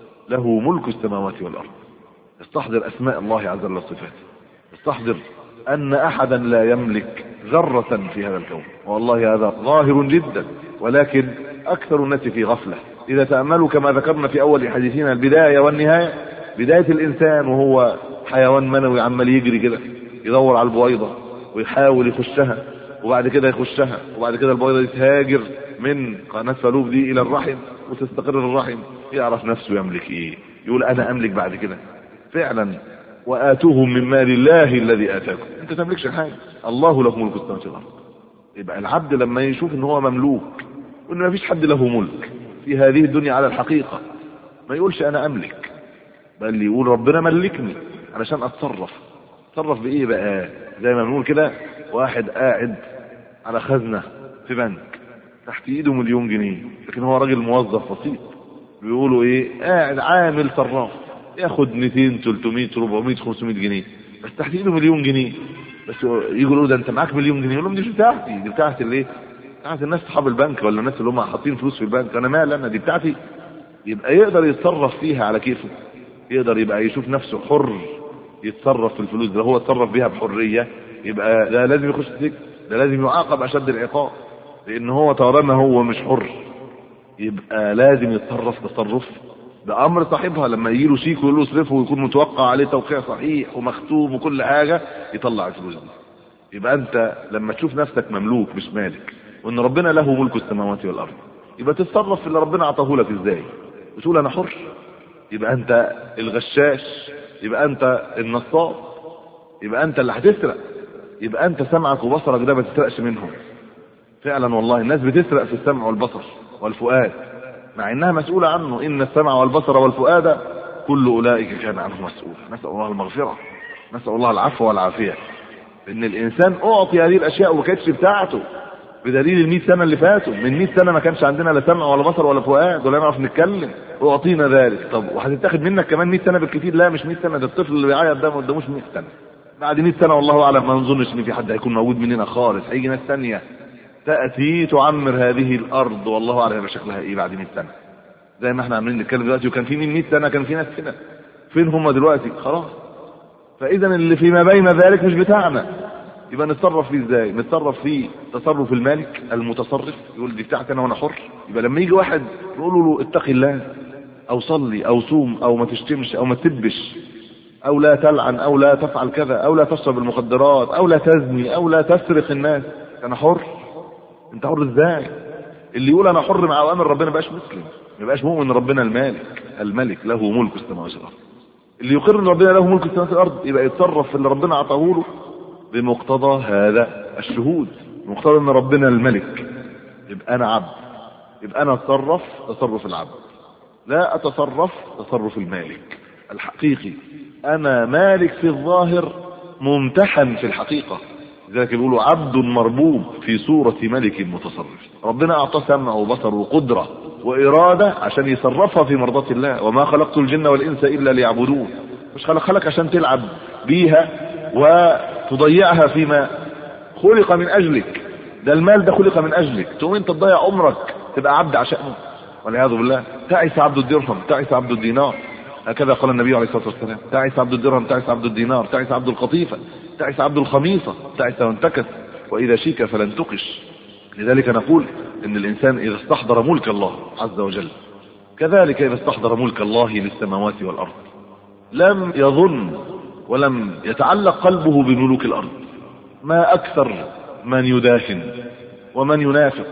S3: له ملك السماوات والأرض، يستحضر أسماء الله عز وجل صفاته، يستحضر أن أحدا لا يملك ذرة في هذا الكون، والله هذا ظاهر جدا، ولكن أكثر الناس في غفلة. إذا تأملوا كما ذكرنا في أول حديثنا البداية والنهاية، بداية الإنسان وهو حيوان منوي عمال يجري كده يدور على البويضة ويحاول يخشها، وبعد كده يخشها، وبعد كده البويضة تهاجر من قناة فالوب دي إلى الرحم وتستقر الرحم، يعرف نفسه يملك إيه، يقول أنا أملك بعد كده. فعلا وآتوهم من مال الله الذي آتاكم. انت تملكش حاجة، الله له ملك السماوات والارض. يبقى العبد لما يشوف ان هو مملوك وان ما فيش حد له ملك في هذه الدنيا على الحقيقة، ما يقولش انا املك، بل يقول ربنا ملكني علشان اتصرف. اتصرف بايه بقى؟ زي ما بنقول كده، واحد قاعد على خزنة في بنك تحت ايده مليون جنيه، لكن هو راجل موظف بسيط، بيقولوا ايه، قاعد عامل صراف ياخد مئتين ثلاثمائة أربعمائة خمسمائة جنيه، بس تحت ايده مليون جنيه. بس يقولوا ده انت معاك مليون جنيه، يقول لهم دي مش بتاعتي، دي بتاعت الايه؟ بتاعت الناس اصحاب البنك ولا الناس اللي هم حاطين فلوس في البنك، انا مال انا، دي بتاعتي. يبقى يقدر يتصرف فيها على كيفه، يقدر يبقى يشوف نفسه حر يتصرف في الفلوس ده، هو يتصرف بيها بحرية، يبقى ده لازم يخش السجن، ده لازم يعاقب اشد العقاب، لان هو طالما هو مش حر يبقى لازم يتصرف تصرف بامر صاحبها. لما يجي له شيك ويقول له اصرفه ويكون متوقع عليه توقيع صحيح ومختوم وكل حاجه، يطلع الفلوس دي. يبقى انت لما تشوف نفسك مملوك مش مالك، وان ربنا له ملك السماوات والارض، يبقى تتصرف في اللي ربنا اعطاه لك ازاي؟ بتقول انا حر، يبقى انت الغشاش، يبقى انت النصاب، يبقى انت اللي هتسرق، يبقى انت سمعك وبصرك ده ما تسرقش منهم. فعلا والله الناس بتسرق في السمع والبصر والفؤاد، مع انها مسؤولة عنه. ان السمع والبصر والفؤاد كل اولئك كان عنه مسؤولا. نسأل الله المغفرة، نسأل الله العفو والعافية. ان الانسان اعطي هذه الاشياء وما كانتش بتاعته، بدليل المئة سنة اللي فاتوا. من مئة سنة ما كانش عندنا لا سمع ولا بصر ولا فؤاد ولا نعرف نتكلم، واعطينا ذلك. طب وهتتاخد منك كمان مئة سنة بالكثير؟ لا مش مئة سنة، ده الطفل اللي بيعيط ده ما قداموش مئة سنة. بعد مئة سنة والله اعلم ما نظنش ان في حد هيكون موجود مننا خالص، هيجي ناس ثانيه تأتي تعمر هذه الارض، والله اعلم شكلها ايه بعد مئة سنة. زي ما احنا عاملين نتكلم دلوقتي، وكان في من مئة سنة كان في ناس كده، فين هم دلوقتي؟ خلاص. فاذا اللي فيما بين ذلك مش بتاعنا، يبقى نتصرف فيه ازاي؟ نتصرف فيه تصرف المالك المتصرف، يقول دي بتاعتي انا وانا حر. يبقى لما يجي واحد نقول له اتق الله، او صلي، او صوم، او ما تشتمش، او ما تسبش، او لا تلعن، او لا تفعل كذا، او لا تشرب المخدرات، او لا تزني، او لا تسرق الناس، انا حر. انت حر ازاي؟ اللي يقول انا حر مع اوامر ربنا ما بقاش مسلم، ما بقاش مؤمن ربنا المالك. الملك له ملك السماوات والارض. اللي يقر ان ربنا له ملك السماوات والارض يبقى يتصرف في اللي ربنا عطاه له بمقتضى هذا الشهود، بمقتضى ان ربنا الملك. يبقى انا عبد، يبقى انا اتصرف تصرف العبد، لا اتصرف تصرف المالك الحقيقي. انا مالك في الظاهر، ممتحن في الحقيقة. لذلك بيقولوا عبد مربوب في صورة ملك متصرف. ربنا اعطاه سمع وبصر وقدرة وإرادة عشان يصرفها في مرضات الله. وما خلقت الجن والإنس إلا ليعبدون. مش خلق خلق عشان تلعب بيها وتضيعها فيما خلق من أجلك. ده المال ده خلق من أجلك، تقوم انت تضيع عمرك تبقى عبد عشانه، والعياذ بالله. تعس عبد الدرهم، تعس عبد الدينار، هكذا قال النبي عليه الصلاة والسلام. تعس عبد الدرهم، تعس عبد الدينار، تعس عبد القطيفة، تعس عبد الخميصة، تعس وانتكس، وإذا شيك فلن تقش. لذلك نقول ان الانسان اذا استحضر ملك الله عز وجل، كذلك اذا استحضر ملك الله للسماوات والارض، لم يظن ولم يتعلق قلبه بملوك الارض. ما اكثر من يداهن ومن ينافق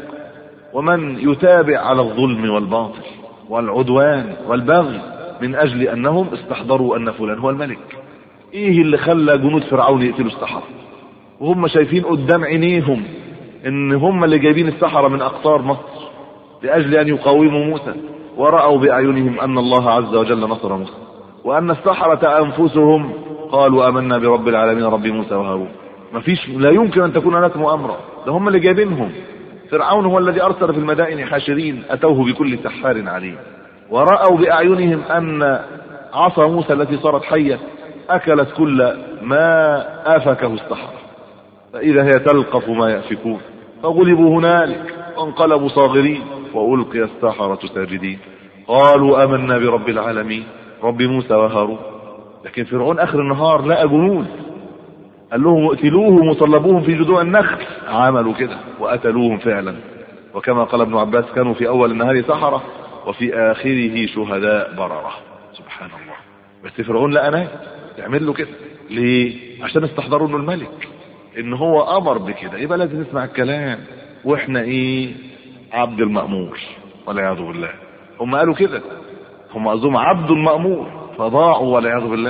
S3: ومن يتابع على الظلم والباطل والعدوان والبغي من اجل انهم استحضروا ان فلان هو الملك. ايه اللي خلى جنود فرعون يقتلوا السحرة وهم شايفين قدام عينيهم ان هم اللي جايبين السحرة من اقطار مصر لاجل ان يقاوموا موسى، ورأوا باعينهم ان الله عز وجل نصر موسى، وان السحرة انفسهم قالوا امنا برب العالمين رب موسى وهارون. ما فيش، لا يمكن ان تكون هناك مؤامرة، ده هم اللي جايبينهم. فرعون هو الذي ارسل في المدائن حاشرين اتوه بكل سحار عليم. ورأوا باعينهم ان عصا موسى التي صارت حية اكلت كل ما افكه السحرة، فاذا هي تلقف ما يأفكون، فغلبوا هنالك وانقلبوا صاغرين والقي السحرة ساجدين قالوا امنا برب العالمين رب موسى وهارون. لكن فرعون اخر النهار لقى جنود، قال لهم اقتلوهم وصلبوهم في جذوع النخل. عملوا كده وقتلوهم فعلا، وكما قال ابن عباس كانوا في اول النهار سحرة وفي اخره شهداء بررة. سبحان الله. بس فرعون لقى ناس تعمل له كده ليه؟ عشان استحضروا انه الملك، ان هو امر بكده، يبقى لازم نسمع الكلام. واحنا ايه؟ عبد المأمور والعياذ بالله. هم قالوا كده، هم قصدهم عبد المأمور فضاعوا والعياذ بالله.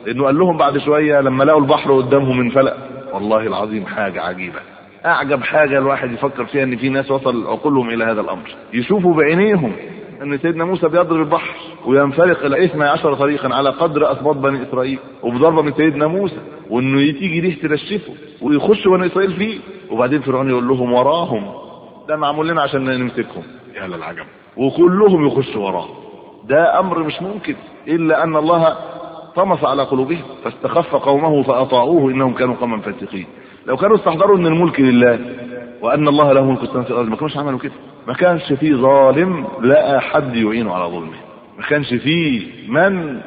S3: لانه قال لهم بعد شوية لما لقوا البحر قدامهم انفلق. والله العظيم حاجة عجيبة، اعجب حاجة الواحد يفكر فيها ان في ناس وصل عقولهم الى هذا الامر، يشوفوا بعينيهم ان سيدنا موسى بيضرب البحر وينفلق الى اثني عشر طريقا على قدر اسباط بني اسرائيل وبضربة من سيدنا موسى، وانه يتيجي ريح تنشفه ويخش بني اسرائيل فيه، وبعدين فرعون يقول لهم وراهم ده معمول لنا عشان نمسكهم. يا للعجب، وكلهم يخشوا وراه. ده امر مش ممكن الا ان الله طمس على قلوبهم فاستخف قومه فاطاعوه انهم كانوا قوما فاسقين. لو كانوا استحضروا ان الملك لله وان الله له ملك السماوات والارض ما كانوش عملوا كده. ما كانش فيه ظالم لا حد يعينه على ظلمه، ما كانش فيه من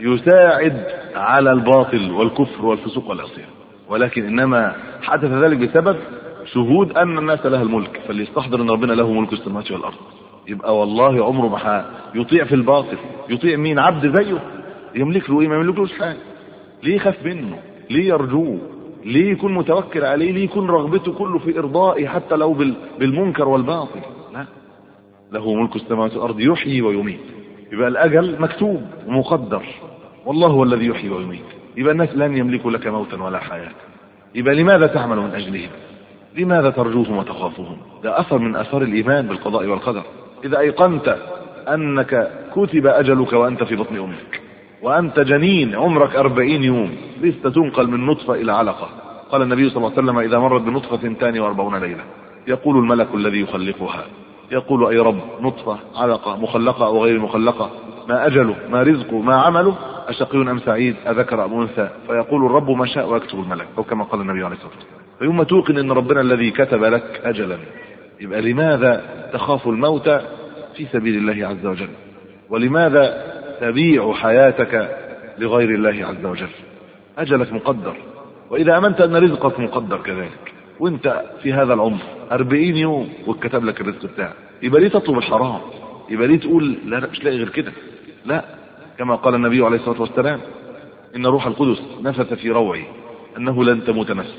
S3: يساعد على الباطل والكفر والفسوق والعصيان، ولكن انما حدث ذلك بسبب شهود ان الناس لها الملك. فليستحضر ان ربنا له ملك السماوات والارض، يبقى والله عمره ما يطيع في الباطل. يطيع مين؟ عبد زيه يملك له ايه؟ ما يملكلوش حاجه. ليه يخاف منه؟ ليه يرجوه؟ ليه يكون متوكل عليه؟ ليه يكون رغبته كله في ارضائه حتى لو بالمنكر والباطل؟ لا، له ملك السماوات والارض يحيي ويميت. يبقى الاجل مكتوب ومقدر، والله هو الذي يحيي ويميت. يبقى الناس لن يملكوا لك موتا ولا حياه. يبقى لماذا تعمل من اجلهم؟ لماذا ترجوهم وتخافهم؟ ده اثر من اثار الايمان بالقضاء والقدر. اذا ايقنت انك كتب اجلك وانت في بطن امك وانت جنين عمرك أربعين يوم لست تنقل من نطفة الى علقة. قال النبي صلى الله عليه وسلم اذا مرت بنطفة ثانية واربعون ليلة يقول الملك الذي يخلقها يقول اي رب نطفة علقة مخلقة او غير مخلقة، ما اجله ما رزقه ما عمله، اشقي ام سعيد اذكر ام انثى؟ فيقول الرب ما شاء ويكتب الملك، او كما قال النبي عليه الصلاة والسلام. فيوم توقن ان ربنا الذي كتب لك اجلا، يبقى لماذا تخاف الموت في سبيل الله عز وجل؟ ولماذا تبيع حياتك لغير الله عز وجل؟ اجلك مقدر، واذا امنت ان رزقك مقدر كذلك، وانت في هذا العمر أربعين يوم واتكتب لك الرزق بتاعك، يبقى ليه تطلب الحرام؟ يبقى ليه تقول لا لا مش لاقي غير كده؟ لا، كما قال النبي عليه الصلاة والسلام ان روح القدس نفث في روعي انه لن تموت نفس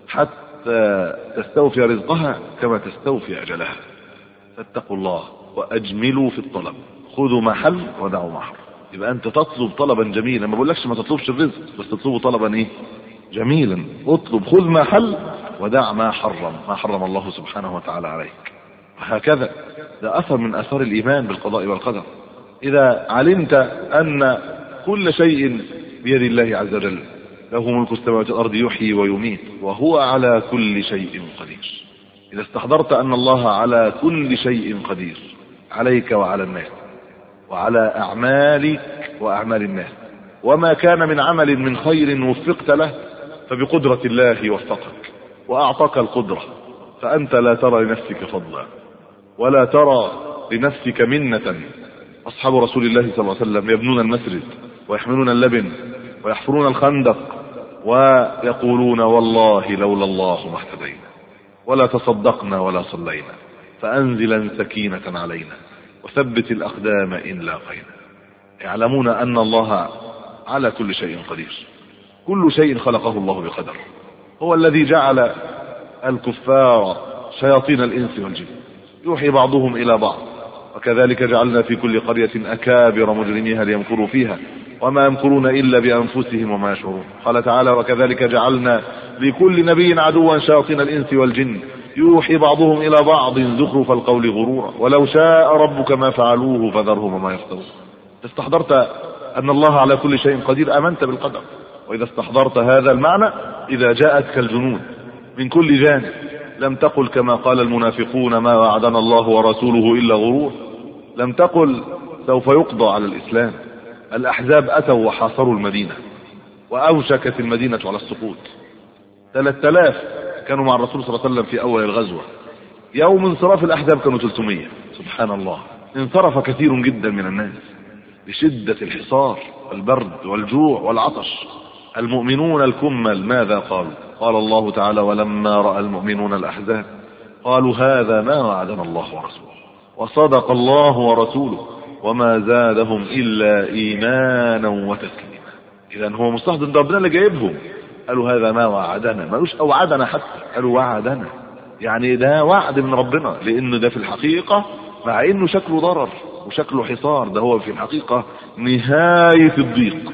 S3: حتى تستوفي رزقها كما تستوفي اجلها. فاتقوا الله واجملوا في الطلب، خذوا ما حل ودعوا ما حرم. يبقى انت تطلب طلبا جميلا، ما بقولكش ما تطلبش الرزق، بس تطلبه طلبا ايه؟ جميلا. اطلب، خذ ما حل ودع ما حرم، ما حرم الله سبحانه وتعالى عليك. وهكذا ده اثر من اثار الايمان بالقضاء والقدر. اذا علمت ان كل شيء بيد الله عز وجل، له ملك السماوات والارض يحيي ويميت وهو على كل شيء قدير. اذا استحضرت ان الله على كل شيء قدير عليك وعلى الناس وعلى اعمالك واعمال الناس، وما كان من عمل من خير وفقت له فبقدرة الله وفقك واعطاك القدرة، فانت لا ترى لنفسك فضلا ولا ترى لنفسك منة. اصحاب رسول الله صلى الله عليه وسلم يبنون المسجد ويحملون اللبن ويحفرون الخندق ويقولون والله لولا الله ما اهتدينا ولا تصدقنا ولا صلينا، فانزلا سكينة علينا وثبت الاقدام ان لاقينا. يعلمون ان الله على كل شيء قدير. كل شيء خلقه الله بقدر. هو الذي جعل الكفار شياطين الانس والجن يوحي بعضهم الى بعض، وكذلك جعلنا في كل قرية اكابر مجرميها ليمكروا فيها وما يمكرون الا بانفسهم وما يشعرون. قال تعالى وكذلك جعلنا لكل نبي عدوا شياطين الانس والجن يوحي بعضهم الى بعض زخرف القول غرورا ولو شاء ربك ما فعلوه فذرهم وما يفترون. استحضرت ان الله على كل شيء قدير، امنت بالقدر. واذا استحضرت هذا المعنى، اذا جاءتك الجنود من كل جانب لم تقل كما قال المنافقون ما وعدنا الله ورسوله الا غرور، لم تقل سوف يقضى على الاسلام. الاحزاب اتوا وحاصروا المدينة واوشكت المدينة على السقوط. ثلاثة آلاف كانوا مع الرسول صلى الله عليه وسلم في اول الغزوة. يوم انصراف الاحزاب كانوا ثلاثمية. سبحان الله، انصرف كثير جدا من الناس بشدة الحصار والبرد والجوع والعطش. المؤمنون الكمل ماذا قالوا؟ قال الله تعالى ولما رأى المؤمنون الأحزاب قالوا هذا ما وعدنا الله ورسوله وصدق الله ورسوله وما زادهم إلا إيمانا وتسليما. إذن هو مستحضر ده ربنا اللي جايبهم. قالوا هذا ما وعدنا، ما قالوش أوعدنا حتى، قالوا وعدنا، يعني ده وعد من ربنا. لأنه ده في الحقيقة مع إنه شكله ضرر وشكله حصار، ده هو في الحقيقة نهاية الضيق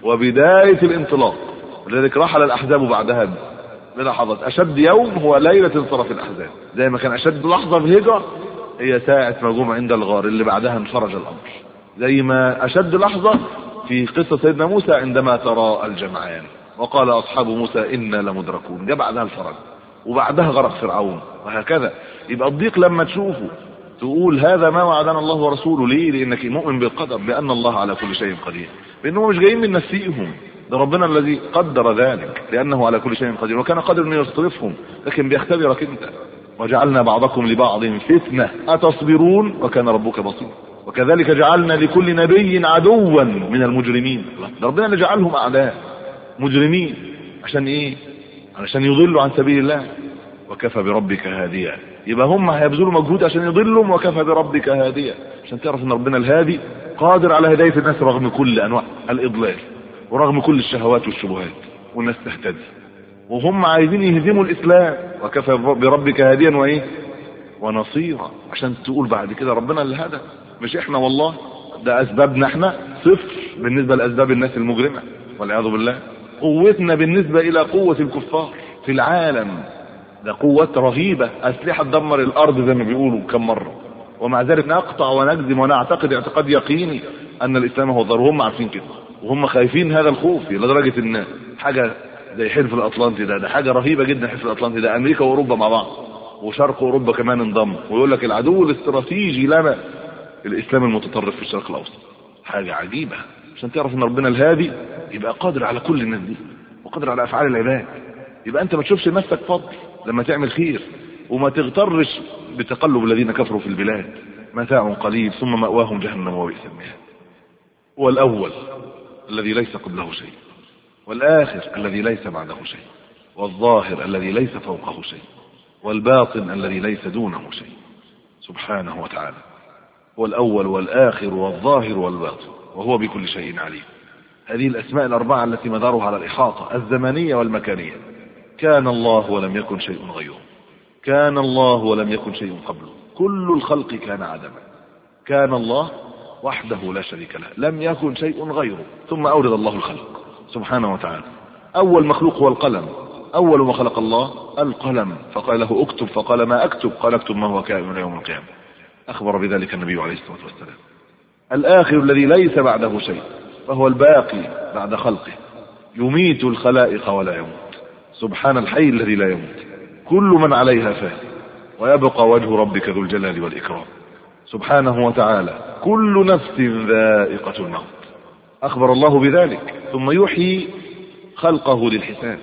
S3: وبداية الانطلاق. ولذلك رحل الأحزاب بعدها بلحظات. أشد يوم هو ليلة انصراف الأحزاب، زي ما كان أشد لحظة في الهجرة هي ساعة ما جم عند الغار اللي بعدها انفرج الأمر، زي ما أشد لحظة في قصة سيدنا موسى عندما ترى الجمعان وقال أصحاب موسى إنا لمدركون، جاء بعدها الفرج وبعدها غرق فرعون، وهكذا. يبقى الضيق لما تشوفه تقول هذا ما وعدنا الله ورسوله. ليه؟ لأنك مؤمن بالقدر، بأن الله على كل شيء قدير، بأنهم مش جايين من نفسهم، ده ربنا الذي قدر ذلك لأنه على كل شيء قدير، وكان قادر أن يصرفهم، لكن بيختبرك أنت. وجعلنا بعضكم لبعض فتنة أتصبرون وكان ربك بصيرا. وكذلك جعلنا لكل نبي عدوا من المجرمين، ده ربنا اللي جعلهم أعداء مجرمين عشان إيه؟ علشان يضلوا عن سبيل الله. وكفى بربك هاديا، يبقى هم هيبذلوا مجهود عشان يضلهم، وكفى بربك هاديا، عشان تعرف ان ربنا الهادي قادر على هداية الناس رغم كل انواع الاضلال ورغم كل الشهوات والشبهات، والناس تهتدي وهم عايزين يهزموا الاسلام. وكفى بربك هاديا وايه ونصيرا، عشان تقول بعد كده ربنا اللي هدى مش احنا، والله ده اسبابنا احنا صفر بالنسبة لاسباب الناس المجرمة والعياذ بالله. قوتنا بالنسبة الى قوة الكفار في العالم ده قوة رهيبة، اسلحة تدمر الارض زي ما بيقولوا كم مرة، ومع ذلك نقطع ونجزم ونعتقد اعتقاد يقيني ان الاسلام هو ضر. هم عارفين كده وهم خايفين هذا الخوف لدرجة ان حاجة زي حلف الاطلنطي ده ده حاجة رهيبة جدا. حلف الاطلنطي ده امريكا واوروبا مع بعض، وشرق اوروبا كمان انضم، ويقول لك العدو الاستراتيجي لنا الاسلام المتطرف في الشرق الاوسط. حاجة عجيبة عشان تعرف ان ربنا الهادي يبقى قادر على كل الناس دي وقادر على افعال العباد. يبقى انت ما تشوفش نفسك فضل لما تعمل خير، وما تغترش بتقلب الذين كفروا في البلاد، متاع قليل ثم مأواهم جهنم وبئس المهاد. والأول الذي ليس قبله شيء، والآخر الذي ليس بعده شيء، والظاهر الذي ليس فوقه شيء، والباطن الذي ليس دونه شيء، سبحانه وتعالى. والأول والآخر والظاهر والباطن، وهو بكل شيء عليم. هذه الأسماء الأربعة التي مدارها على الإحاطة الزمنية والمكانية. كان الله ولم يكن شيء غيره، كان الله ولم يكن شيء قبله، كل الخلق كان عدما. كان الله وحده لا شريك له، لم يكن شيء غيره، ثم أورد الله الخلق سبحانه وتعالى. أول مخلوق هو القلم، أول ما خلق الله القلم، فقال له اكتب، فقال ما أكتب، قال اكتب ما هو كائن يوم القيامة. أخبر بذلك النبي عليه الصلاة والسلام. الآخر الذي ليس بعده شيء، فهو الباقي بعد خلقه، يميت الخلائق ولا يموت، سبحان الحي الذي لا يموت. كل من عليها فان، ويبقى وجه ربك ذو الجلال والإكرام سبحانه وتعالى. كل نفس ذائقة الموت، أخبر الله بذلك. ثم يحيي خلقه للحساب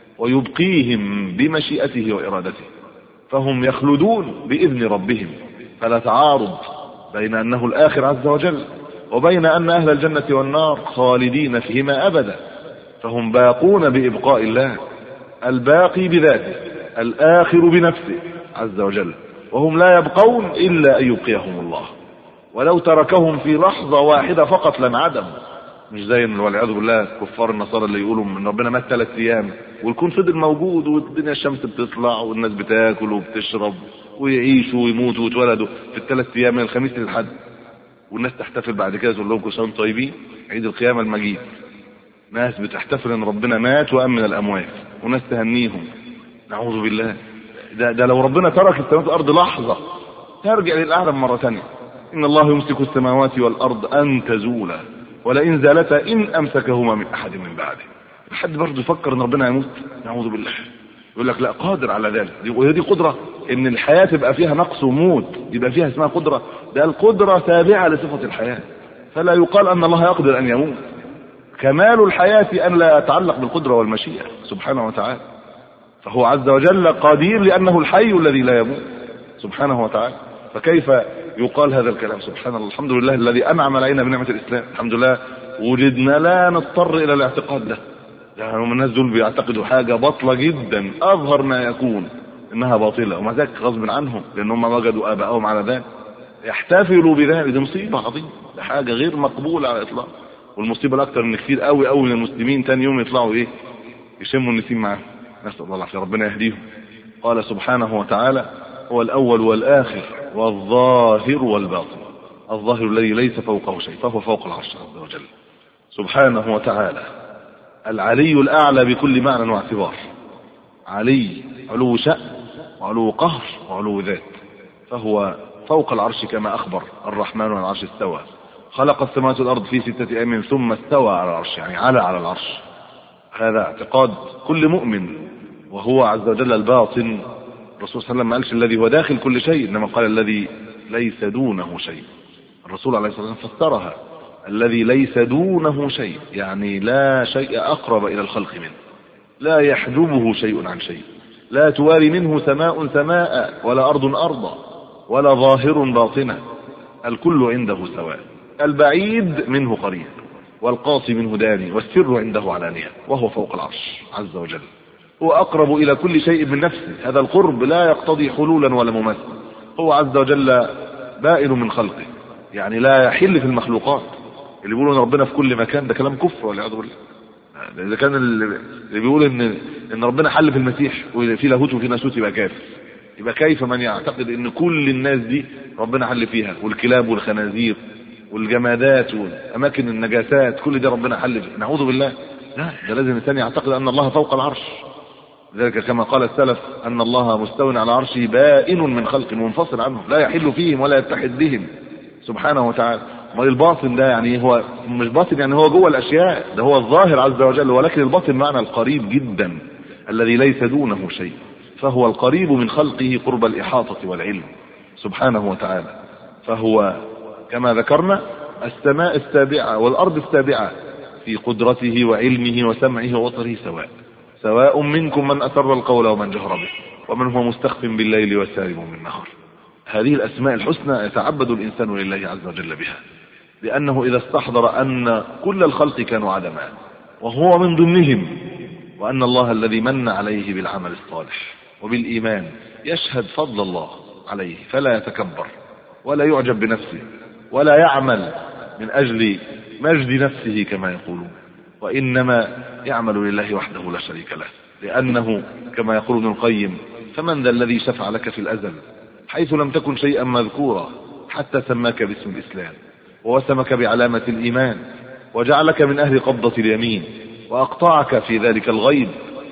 S3: ويبقيهم بمشيئته وإرادته، فهم يخلدون بإذن ربهم. فلا تعارض بين أنه الآخر عز وجل وبين أن أهل الجنة والنار خالدين فيهما أبدا، فهم باقون بإبقاء الله، الباقي بذاته، الآخر بنفسه عز وجل، وهم لا يبقون إلا أن يبقيهم الله. ولو تركهم في لحظة واحدة فقط لانعدم، مش زي والعياذ بالله كفار النصارى اللي يقولوا من ربنا مات ثلاث أيام والكون فضل موجود، والدنيا الشمس بتطلع والناس بتاكل وبتشرب ويعيشوا ويموتوا ويتولدوا في الثلاث أيام من الخميس للحد، والناس تحتفل بعد كده تقول لهم كل سنة طيبين، عيد القيامة المجيد. ناس بتحتفل ان ربنا مات وامن الاموات، وناس تهنيهم. نعوذ بالله. ده, ده لو ربنا ترك السماوات والارض لحظة ترجع للأعلم مرة ثانية. ان الله يمسك السماوات والارض ان تزولا ولئن زالتا ان امسكهما من احد من بعده. الحد برضه يفكر ان ربنا يموت؟ نعوذ بالله. يقول لك لا، قادر على ذلك. وهي دي قدرة، ان الحياة تبقى فيها نقص وموت يبقى فيها اسمها قدرة. ده القدرة تابعة لصفة الحياة، فلا يقال ان الله يقدر ان يموت. كمال الحياة ان لا يتعلق بالقدرة والمشيئة سبحانه وتعالى. فهو عز وجل قدير لانه الحي الذي لا يموت سبحانه وتعالى. فكيف يقال هذا الكلام؟ سبحان الله. الحمد لله الذي انعم علينا بنعمة الاسلام. الحمد لله وجدنا لا نضطر الى الاعتقاد ده. يعني الناس دول بيعتقدوا حاجة باطلة جدا، اظهر ما يكون انها باطلة، ومع ذلك غصب عنهم لانهم وجدوا ابائهم على ذلك يحتفلوا بذلك. دي مصيبة عظيمة، ده حاجة غير مقبولة على الاطلاق. والمصيبة الاكثر ان كثير قوي قوي من المسلمين تاني يوم يطلعوا ايه، يشموا النسيم معاهم. نسأل الله العافية، ربنا يهديهم. قال سبحانه وتعالى هو الاول والاخر والظاهر والباطن. الظاهر الذي ليس فوقه شيء، فهو فوق العرش عز وجل، سبحانه وتعالى العلي الأعلى بكل معنى واعتبار. علي علو شأن وعلو قهر وعلو ذات، فهو فوق العرش كما أخبر الرحمن على العرش استوى، خلق السماوات والأرض في ستة أيام ثم استوى على العرش، يعني على على العرش. هذا اعتقاد كل مؤمن، وهو عز وجل الباطن. الرسول صلى الله عليه وسلم ما قالش الذي هو داخل كل شيء، إنما قال الذي ليس دونه شيء. الرسول عليه الصلاة والسلام فسرها الذي ليس دونه شيء، يعني لا شيء أقرب إلى الخلق منه، لا يحجبه شيء عن شيء، لا تواري منه سماء سماء ولا أرض أرضا ولا ظاهر باطنا، الكل عنده سواء، البعيد منه قريب والقاصي منه داني والسر عنده علانية، وهو فوق العرش عز وجل. هو أقرب إلى كل شيء من نفسه، هذا القرب لا يقتضي حلولا ولا مماثلة. هو عز وجل بائن من خلقه، يعني لا يحل في المخلوقات. اللي بيقولوا ان ربنا في كل مكان ده كلام كفر والعياذ بالله. اذا كان اللي بيقول ان ان ربنا حل في المسيح وفي لاهوت وفي ناسوت يبقى كافر. يبقى كيف من يعتقد ان كل الناس دي ربنا حل فيها، والكلاب والخنازير والجمادات والاماكن النجاسات كل ده ربنا حل فيها؟ نعوذ بالله. لا، ده لازم الانسان يعتقد ان الله فوق العرش. ذلك كما قال السلف ان الله مستوٍ على عرشه بائن من خلق منفصل عنه، لا يحل فيهم ولا يتحد بهم سبحانه وتعالى. ما الباطن ده يعني هو مش باطن، يعني هو جوه الاشياء، ده هو الظاهر عز وجل، ولكن الباطن معنى القريب جدا الذي ليس دونه شيء، فهو القريب من خلقه قرب الإحاطة والعلم سبحانه وتعالى. فهو كما ذكرنا السماء السابعة والأرض السابعة في قدرته وعلمه وسمعه وبصره سواء، سواء منكم من أسر القول ومن جهر به ومن هو مستخف بالليل وسارب بالنهار. هذه الأسماء الحسنى يتعبد الإنسان لله عز وجل بها، لأنه إذا استحضر أن كل الخلق كانوا عدما وهو من ضمنهم، وأن الله الذي من عليه بالعمل الصالح وبالإيمان يشهد فضل الله عليه، فلا يتكبر ولا يعجب بنفسه ولا يعمل من أجل مجد نفسه كما يقولون، وإنما يعمل لله وحده لا شريك له. لأنه كما يقول ابن القيم: فمن ذا الذي شفع لك في الأزل حيث لم تكن شيئا مذكورا حتى سماك باسم الإسلام ووسمك بعلامة الإيمان وجعلك من أهل قبضة اليمين وأقطعك في ذلك الغيب.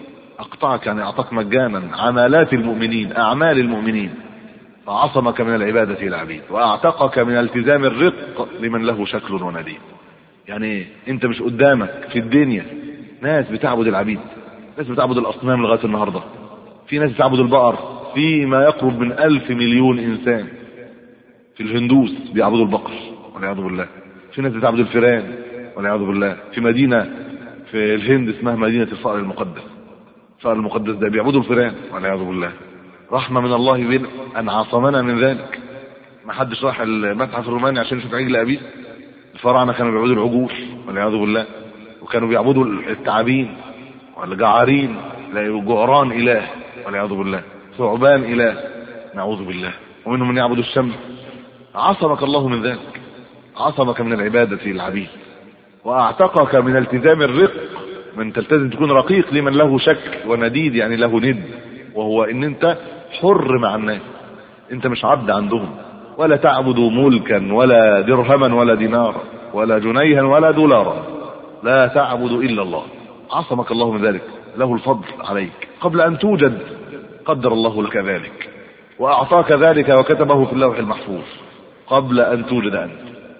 S3: أقطعك يعني أعطاك مجانا عمالات المؤمنين، أعمال المؤمنين، فعصمك من العبادة العبيد وأعتقك من التزام الرق لمن له شكل ونديد. يعني أنت مش قدامك في الدنيا ناس بتعبد العبيد، ناس بتعبد الأصنام لغاية النهاردة، في ناس بتعبد البقر، في ما يقرب من ألف مليون إنسان في الهندوس بيعبدوا البقر والعياذ بالله، في ناس بتعبد الفيران والعياذ بالله، في مدينة في الهند اسمها مدينة الفأر المقدس، الفأر المقدس ده بيعبدوا الفيران والعياذ بالله. رحمة من الله بين أن عصمنا من ذلك. ما حدش راح المتحف الروماني عشان يشوف عجل أبيه. الفراعنة كانوا بيعبدوا العجول والعياذ بالله، وكانوا بيعبدوا التعابين والجعارين، جعران إله والعياذ بالله، ثعبان إله نعوذ بالله، ومنهم من يعبد الشمس. عصمك الله من ذلك، عصمك من العبادة العبيد وأعتقك من التزام الرق، من تلتزم تكون رقيق لمن له شك ونديد، يعني له ند، وهو ان انت حر مع الناس، انت مش عبد عندهم، ولا تعبد ملكا ولا درهما ولا دينارا ولا جنيها ولا دولارا، لا تعبد إلا الله. عصمك الله من ذلك، له الفضل عليك قبل أن توجد، قدر الله لك ذلك وأعطاك ذلك وكتبه في اللوح المحفوظ قبل أن توجد أنت.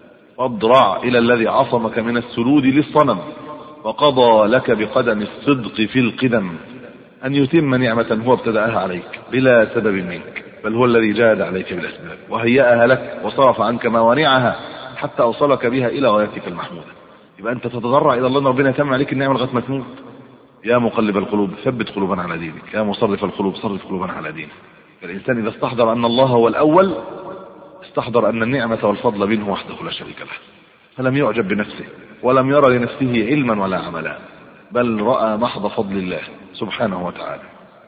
S3: فاضرع إلى الذي عصمك من السجود للصنم وقضى لك بقدم الصدق في القدم أن يتم نعمة هو ابتدأها عليك بلا سبب منك، بل هو الذي جاد عليك بالأسباب وهيأها لك وصرف عنك موانعها حتى أوصلك بها إلى غايتك المحمودة. يبقى أنت تتضرع إلى الله أن ربنا يتم عليك النعمة لغاية ما تموت. يا مقلب القلوب ثبت قلوبنا على دينك، يا مصرف القلوب صرف قلوبنا على دينك. الإنسان إذا استحضر أن الله هو الأول، استحضر أن النعمة والفضل منه وحده لا شريك له، فلم يعجب بنفسه ولم يرى لنفسه علما ولا عملا، بل رأى محض فضل الله سبحانه وتعالى.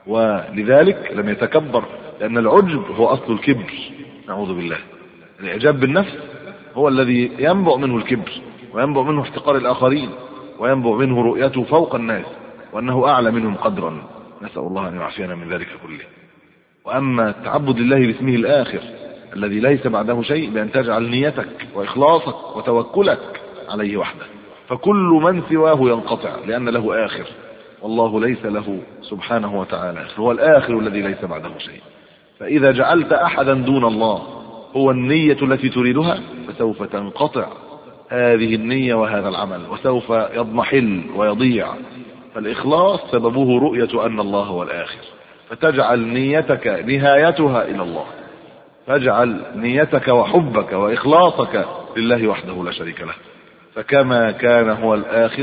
S3: ولذلك لم يتكبر، لأن العجب هو أصل الكبر نعوذ بالله. الإعجاب بالنفس هو الذي ينبع منه الكبر، وينبع منه احتقار الآخرين، وينبع منه رؤيته فوق الناس وأنه أعلى منهم قدرا. نسأل الله أن يعافينا من ذلك كله. وأما التعبد لله باسمه الآخر الذي ليس بعده شيء، بأن تجعل نيتك وإخلاصك وتوكلك عليه وحده، فكل من سواه ينقطع لأن له آخر، والله ليس له سبحانه وتعالى، هو الآخر الذي ليس بعده شيء. فإذا جعلت أحدا دون الله هو النية التي تريدها فسوف تنقطع هذه النية وهذا العمل، وسوف يضمحل ويضيع. فالإخلاص سببه رؤية أن الله هو الآخر، فتجعل نيتك نهايتها إلى الله، فاجعل نيتك وحبك وإخلاصك لله وحده لا شريك له. فكما كان هو الآخر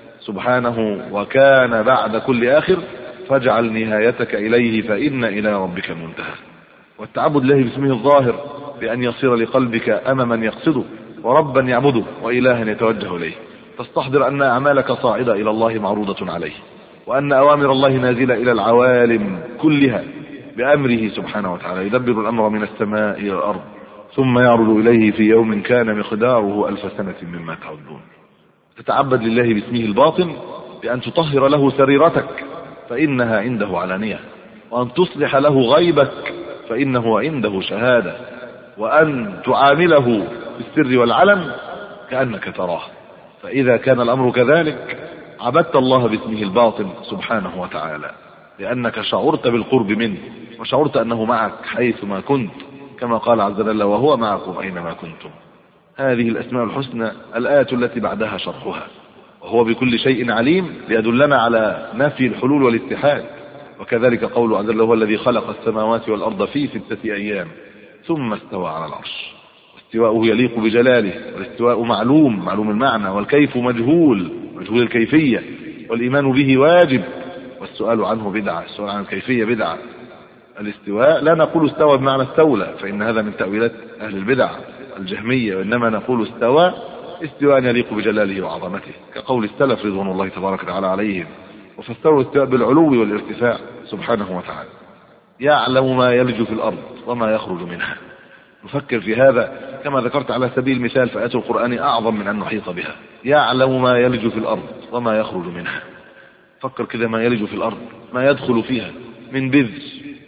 S3: سبحانه وكان بعد كل آخر، فاجعل نهايتك إليه فإن إلى ربك المنتهى. والتعبد له باسمه الظاهر بأن يصير لقلبك أمما يقصده، وربا يعبده، وإلها يتوجه إليه. تستحضر أن أعمالك صاعدة إلى الله معروضة عليه، وأن أوامر الله نازلة إلى العوالم كلها بأمره سبحانه وتعالى، يدبر الأمر من السماء إلى الأرض ثم يعرض إليه في يوم كان مقداره ألف سنة مما تعدون. تتعبد لله باسمه الباطن بأن تطهر له سريرتك فإنها عنده علانية، وأن تصلح له غيبك فإنه عنده شهادة، وأن تعامله بالسر والعلن كأنك تراه. فإذا كان الأمر كذلك عبدت الله باسمه الباطن سبحانه وتعالى، لأنك شعرت بالقرب منه، وشعرت أنه معك حيثما كنت، كما قال عز وجل: وهو معكم أينما كنتم. هذه الأسماء الحسنى الآية التي بعدها شرحها. وهو بكل شيء عليم ليدلنا على نفي الحلول والاتحاد. وكذلك قوله عز وجل: هو الذي خلق السماوات والأرض في ستة أيام ثم استوى على العرش. واستواؤه يليق بجلاله، والاستواء معلوم معلوم المعنى، والكيف مجهول مجهول الكيفية، والإيمان به واجب، والسؤال عنه بدعة. السؤال عن الكيفية بدعة. الاستواء لا نقول استوى بمعنى استولى، فإن هذا من تأويلات أهل البدع الجهمية، وإنما نقول استوى استواء يليق بجلاله وعظمته، كقول السلف رضوان الله تبارك وتعالى عليهم، وفسروا الاستواء بالعلو والارتفاع سبحانه وتعالى. يعلم ما يلج في الأرض وما يخرج منها. نفكر في هذا كما ذكرت على سبيل المثال، فآيات القرآن أعظم من أن نحيط بها. يعلم ما يلج في الأرض وما يخرج منها. فكر كده، ما يلج في الأرض ما يدخل فيها من بذر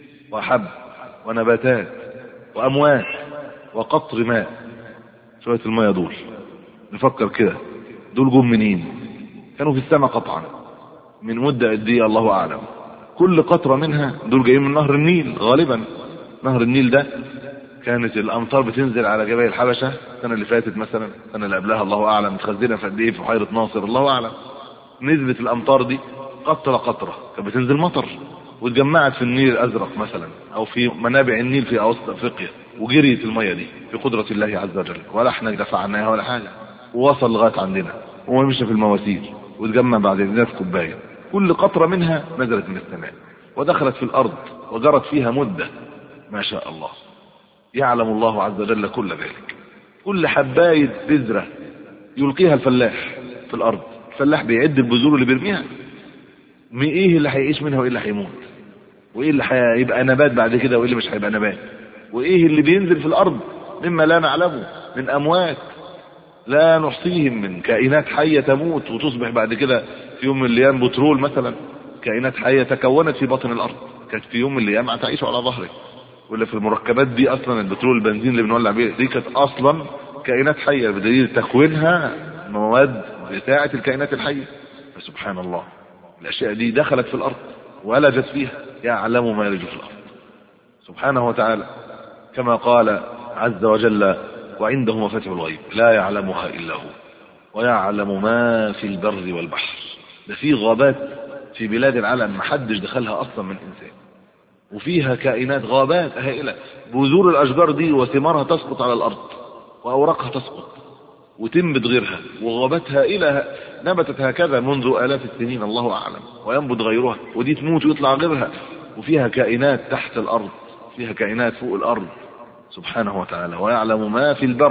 S3: وحب ونباتات وأموات وقطر ماء. شوية الماء دول نفكر كده، دول جم منين؟ كانوا في السماء قطعا من مدة قد ايه الله أعلم. كل قطرة منها دول جايين من نهر النيل غالبا. نهر النيل ده كانت الأمطار بتنزل على جبال الحبشة السنة اللي فاتت مثلا، السنة اللي قبلها الله أعلم، متخزنة في قد ايه في بحيرة ناصر الله أعلم. نزلت الأمطار دي قطرة قطرة، كانت بتنزل مطر واتجمعت في النيل الأزرق مثلا، أو في منابع النيل في أوسط أفريقيا، وجريت المية دي بقدرة الله عز وجل، ولا احنا دفع عنها ولا حاجة، ووصل لغاية عندنا ومشى في المواسير واتجمع بعد ذلك في كوباية. كل قطرة منها نزلت من السماء ودخلت في الأرض وجرت فيها مدة ما شاء الله. يعلم الله عز وجل كل ذلك. كل حباية بذرة يلقيها الفلاح في الأرض، الفلاح بيعد البذور اللي بيرميها، ايه اللي هيعيش منها وايه اللي هيموت، وايه اللي هيبقى نبات بعد كده وايه اللي مش هيبقى نبات، وايه اللي بينزل في الأرض مما لا نعلمه من أموات لا نحصيهم، من كائنات حية تموت وتصبح بعد كده في يوم من الأيام بترول مثلا. كائنات حية تكونت في باطن الأرض كانت في يوم من الأيام هتعيش على ظهره. ولا في المركبات دي أصلا البترول البنزين اللي بنولع بيه دي كانت أصلا كائنات حية، بدليل تكوينها مواد بتاعة الكائنات الحية. فسبحان الله، الأشياء دي دخلت في الأرض ولجت فيها. يعلم ما يلج في الأرض سبحانه وتعالى، كما قال عز وجل: وعنده مفاتح الغيب لا يعلمها إلا هو ويعلم ما في البر والبحر. ده في غابات في بلاد العالم ما حدش دخلها أصلا من إنسان، وفيها كائنات غابات هائلة، بذور الأشجار دي وثمارها تسقط على الأرض وأوراقها تسقط وتنبت غيرها، وغابات هائلة نبتت هكذا منذ آلاف السنين الله أعلم، وينبت غيرها، ودي تموت ويطلع غيرها. وفيها كائنات تحت الأرض، فيها كائنات فوق الأرض سبحانه وتعالى. ويعلم ما في البر.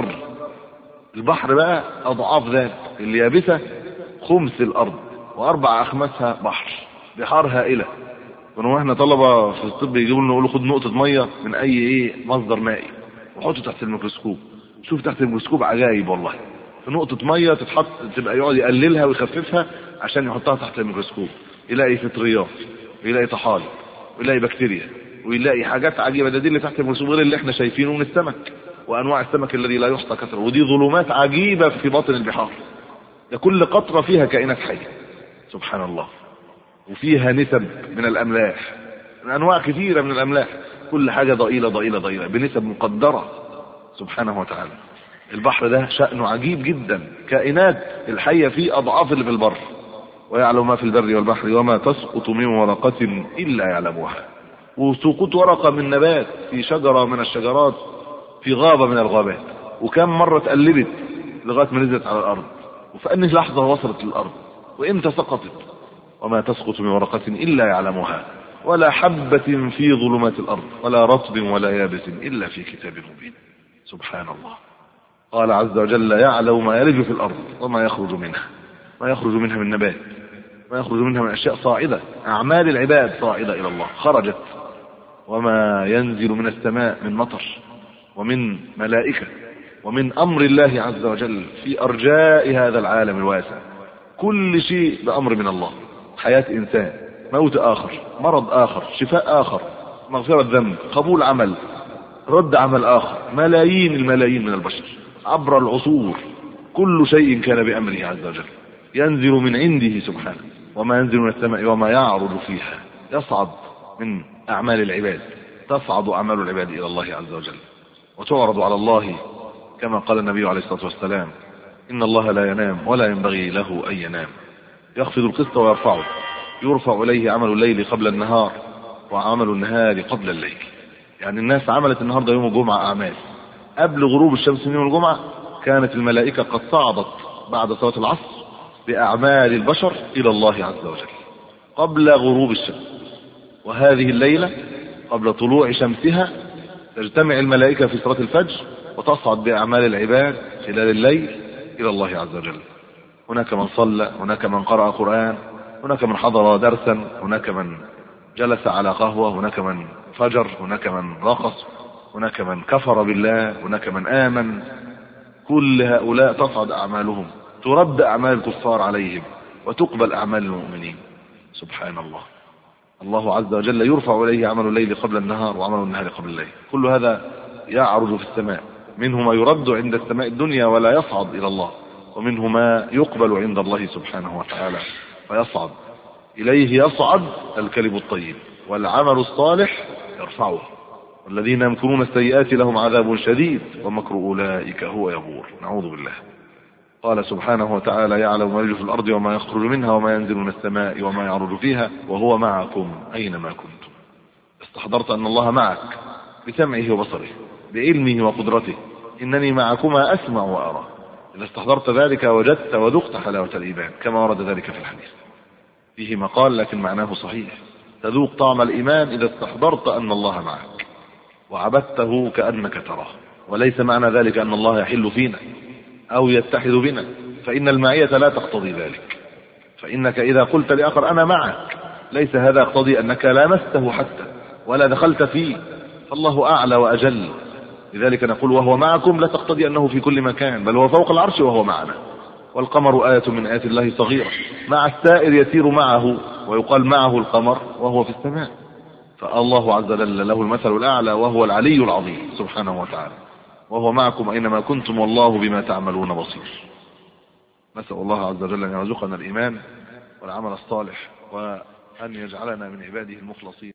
S3: البحر بقى أضعاف ذلك، اليابسة خمس الأرض وأربع أخماسها بحر، بحار هائلة. كنا احنا طلبة في الطب يجيبوا لنا يقولوا خد نقطة مية من أي ايه مصدر مائي وحطه تحت الميكروسكوب، شوف تحت الميكروسكوب عجائب والله. في نقطة مية تتحط تبقى يقعد يقللها ويخففها عشان يحطها تحت الميكروسكوب، يلاقي فطريات ويلاقي طحالب ويلاقي بكتيريا ويلاقي حاجات عجيبة. ده دي اللي تحت الميكروسكوب غير اللي احنا شايفينه من السمك وأنواع السمك الذي لا يحصى كثره. ودي ظلمات عجيبة في باطن البحار ده كل قطرة فيها كائنات حية سبحان الله، وفيها نسب من الأملاح، من أنواع كثيرة من الأملاح، كل حاجة ضئيلة ضئيلة ضئيلة بنسب مقدرة سبحانه وتعالى. البحر ده شأنه عجيب جدا، كائنات الحية فيه أضعاف اللي في البر، ويعلم ما في البر والبحر وما تسقط من ورقة إلا يعلمها. وسقوط ورقة من نبات في شجرة من الشجرات في غابة من الغابات، وكم مرة اتقلبت لغاية ما نزلت على الأرض، وفأنه لحظة وصلت للأرض، وإمتى سقطت. وما تسقط من ورقة إلا يعلمها، ولا حبة في ظلمات الأرض، ولا رطب ولا يابس إلا في كتاب مبين. سبحان الله. قال عز وجل يعلم ما يلج في الأرض وما يخرج منها، ما يخرج منها من نبات، ما يخرج منها من أشياء صاعدة، أعمال العباد صاعدة إلى الله خرجت، وما ينزل من السماء من مطر ومن ملائكة ومن أمر الله عز وجل في أرجاء هذا العالم الواسع، كل شيء بأمر من الله. حياة إنسان، موت آخر، مرض آخر، شفاء آخر، مغفرة ذنب، قبول عمل، رد عمل آخر، ملايين الملايين من البشر عبر العصور، كل شيء كان بأمره عز وجل، ينزل من عنده سبحانه. وما ينزل من السماء وما يعرض فيها، يصعد من أعمال العباد، تصعد أعمال العباد إلى الله عز وجل وتعرض على الله، كما قال النبي عليه الصلاة والسلام إن الله لا ينام ولا ينبغي له أن ينام، يخفض القسط ويرفعه، يرفع إليه عمل الليل قبل النهار وعمل النهار قبل الليل. يعني الناس عملت النهارده يوم الجمعة أعمال، قبل غروب الشمس من يوم الجمعة كانت الملائكة قد صعدت بعد صلاة العصر بأعمال البشر إلى الله عز وجل قبل غروب الشمس. وهذه الليلة قبل طلوع شمسها تجتمع الملائكة في صلاة الفجر وتصعد بأعمال العباد خلال الليل إلى الله عز وجل. هناك من صلى، هناك من قرأ قرآن، هناك من حضر درسا، هناك من جلس على قهوة، هناك من فجر، هناك من رقص، هناك من كفر بالله، هناك من آمن. كل هؤلاء تصعد أعمالهم، ترد أعمال الكفار عليهم وتقبل أعمال المؤمنين. سبحان الله. الله عز وجل يرفع إليه عمل الليل قبل النهار وعمل النهار قبل الليل، كل هذا يعرج في السماء، منه ما يرد عند السماء الدنيا ولا يصعد إلى الله، ومنه ما يقبل عند الله سبحانه وتعالى فيصعد إليه. يصعد الكلم الطيب والعمل الصالح يرفعه، والذين يمكرون السيئات لهم عذاب شديد ومكر أولئك هو يبور. نعوذ بالله. قال سبحانه وتعالى يعلم ما يلج في الأرض وما يخرج منها وما ينزل من السماء وما يعرج فيها وهو معكم أينما كنتم. استحضرت أن الله معك بسمعه وبصره، بعلمه وقدرته، إنني معكما أسمع وأرى. إذا استحضرت ذلك وجدت وذقت حلاوة الإيمان، كما ورد ذلك في الحديث، فيه مقال لكن معناه صحيح. تذوق طعم الإيمان إذا استحضرت أن الله معك وعبدته كأنك تراه. وليس معنى ذلك أن الله يحل فينا أو يتحد بنا، فإن المعية لا تقتضي ذلك. فإنك إذا قلت لآخر أنا معك، ليس هذا يقتضي أنك لامسته حتى ولا دخلت فيه، فالله أعلى وأجل. لذلك نقول وهو معكم لا تقتضي أنه في كل مكان، بل هو فوق العرش وهو معنا. والقمر آية من آيات الله صغيرة، مع السائر يسير معه، ويقال معه القمر وهو في السماء. فالله عز وجل له المثل الأعلى وهو العلي العظيم سبحانه وتعالى، وهو معكم أينما كنتم والله بما تعملون بصير. نسأل الله عز وجل أن يرزقنا الإيمان والعمل الصالح، وأن يجعلنا من عباده المخلصين.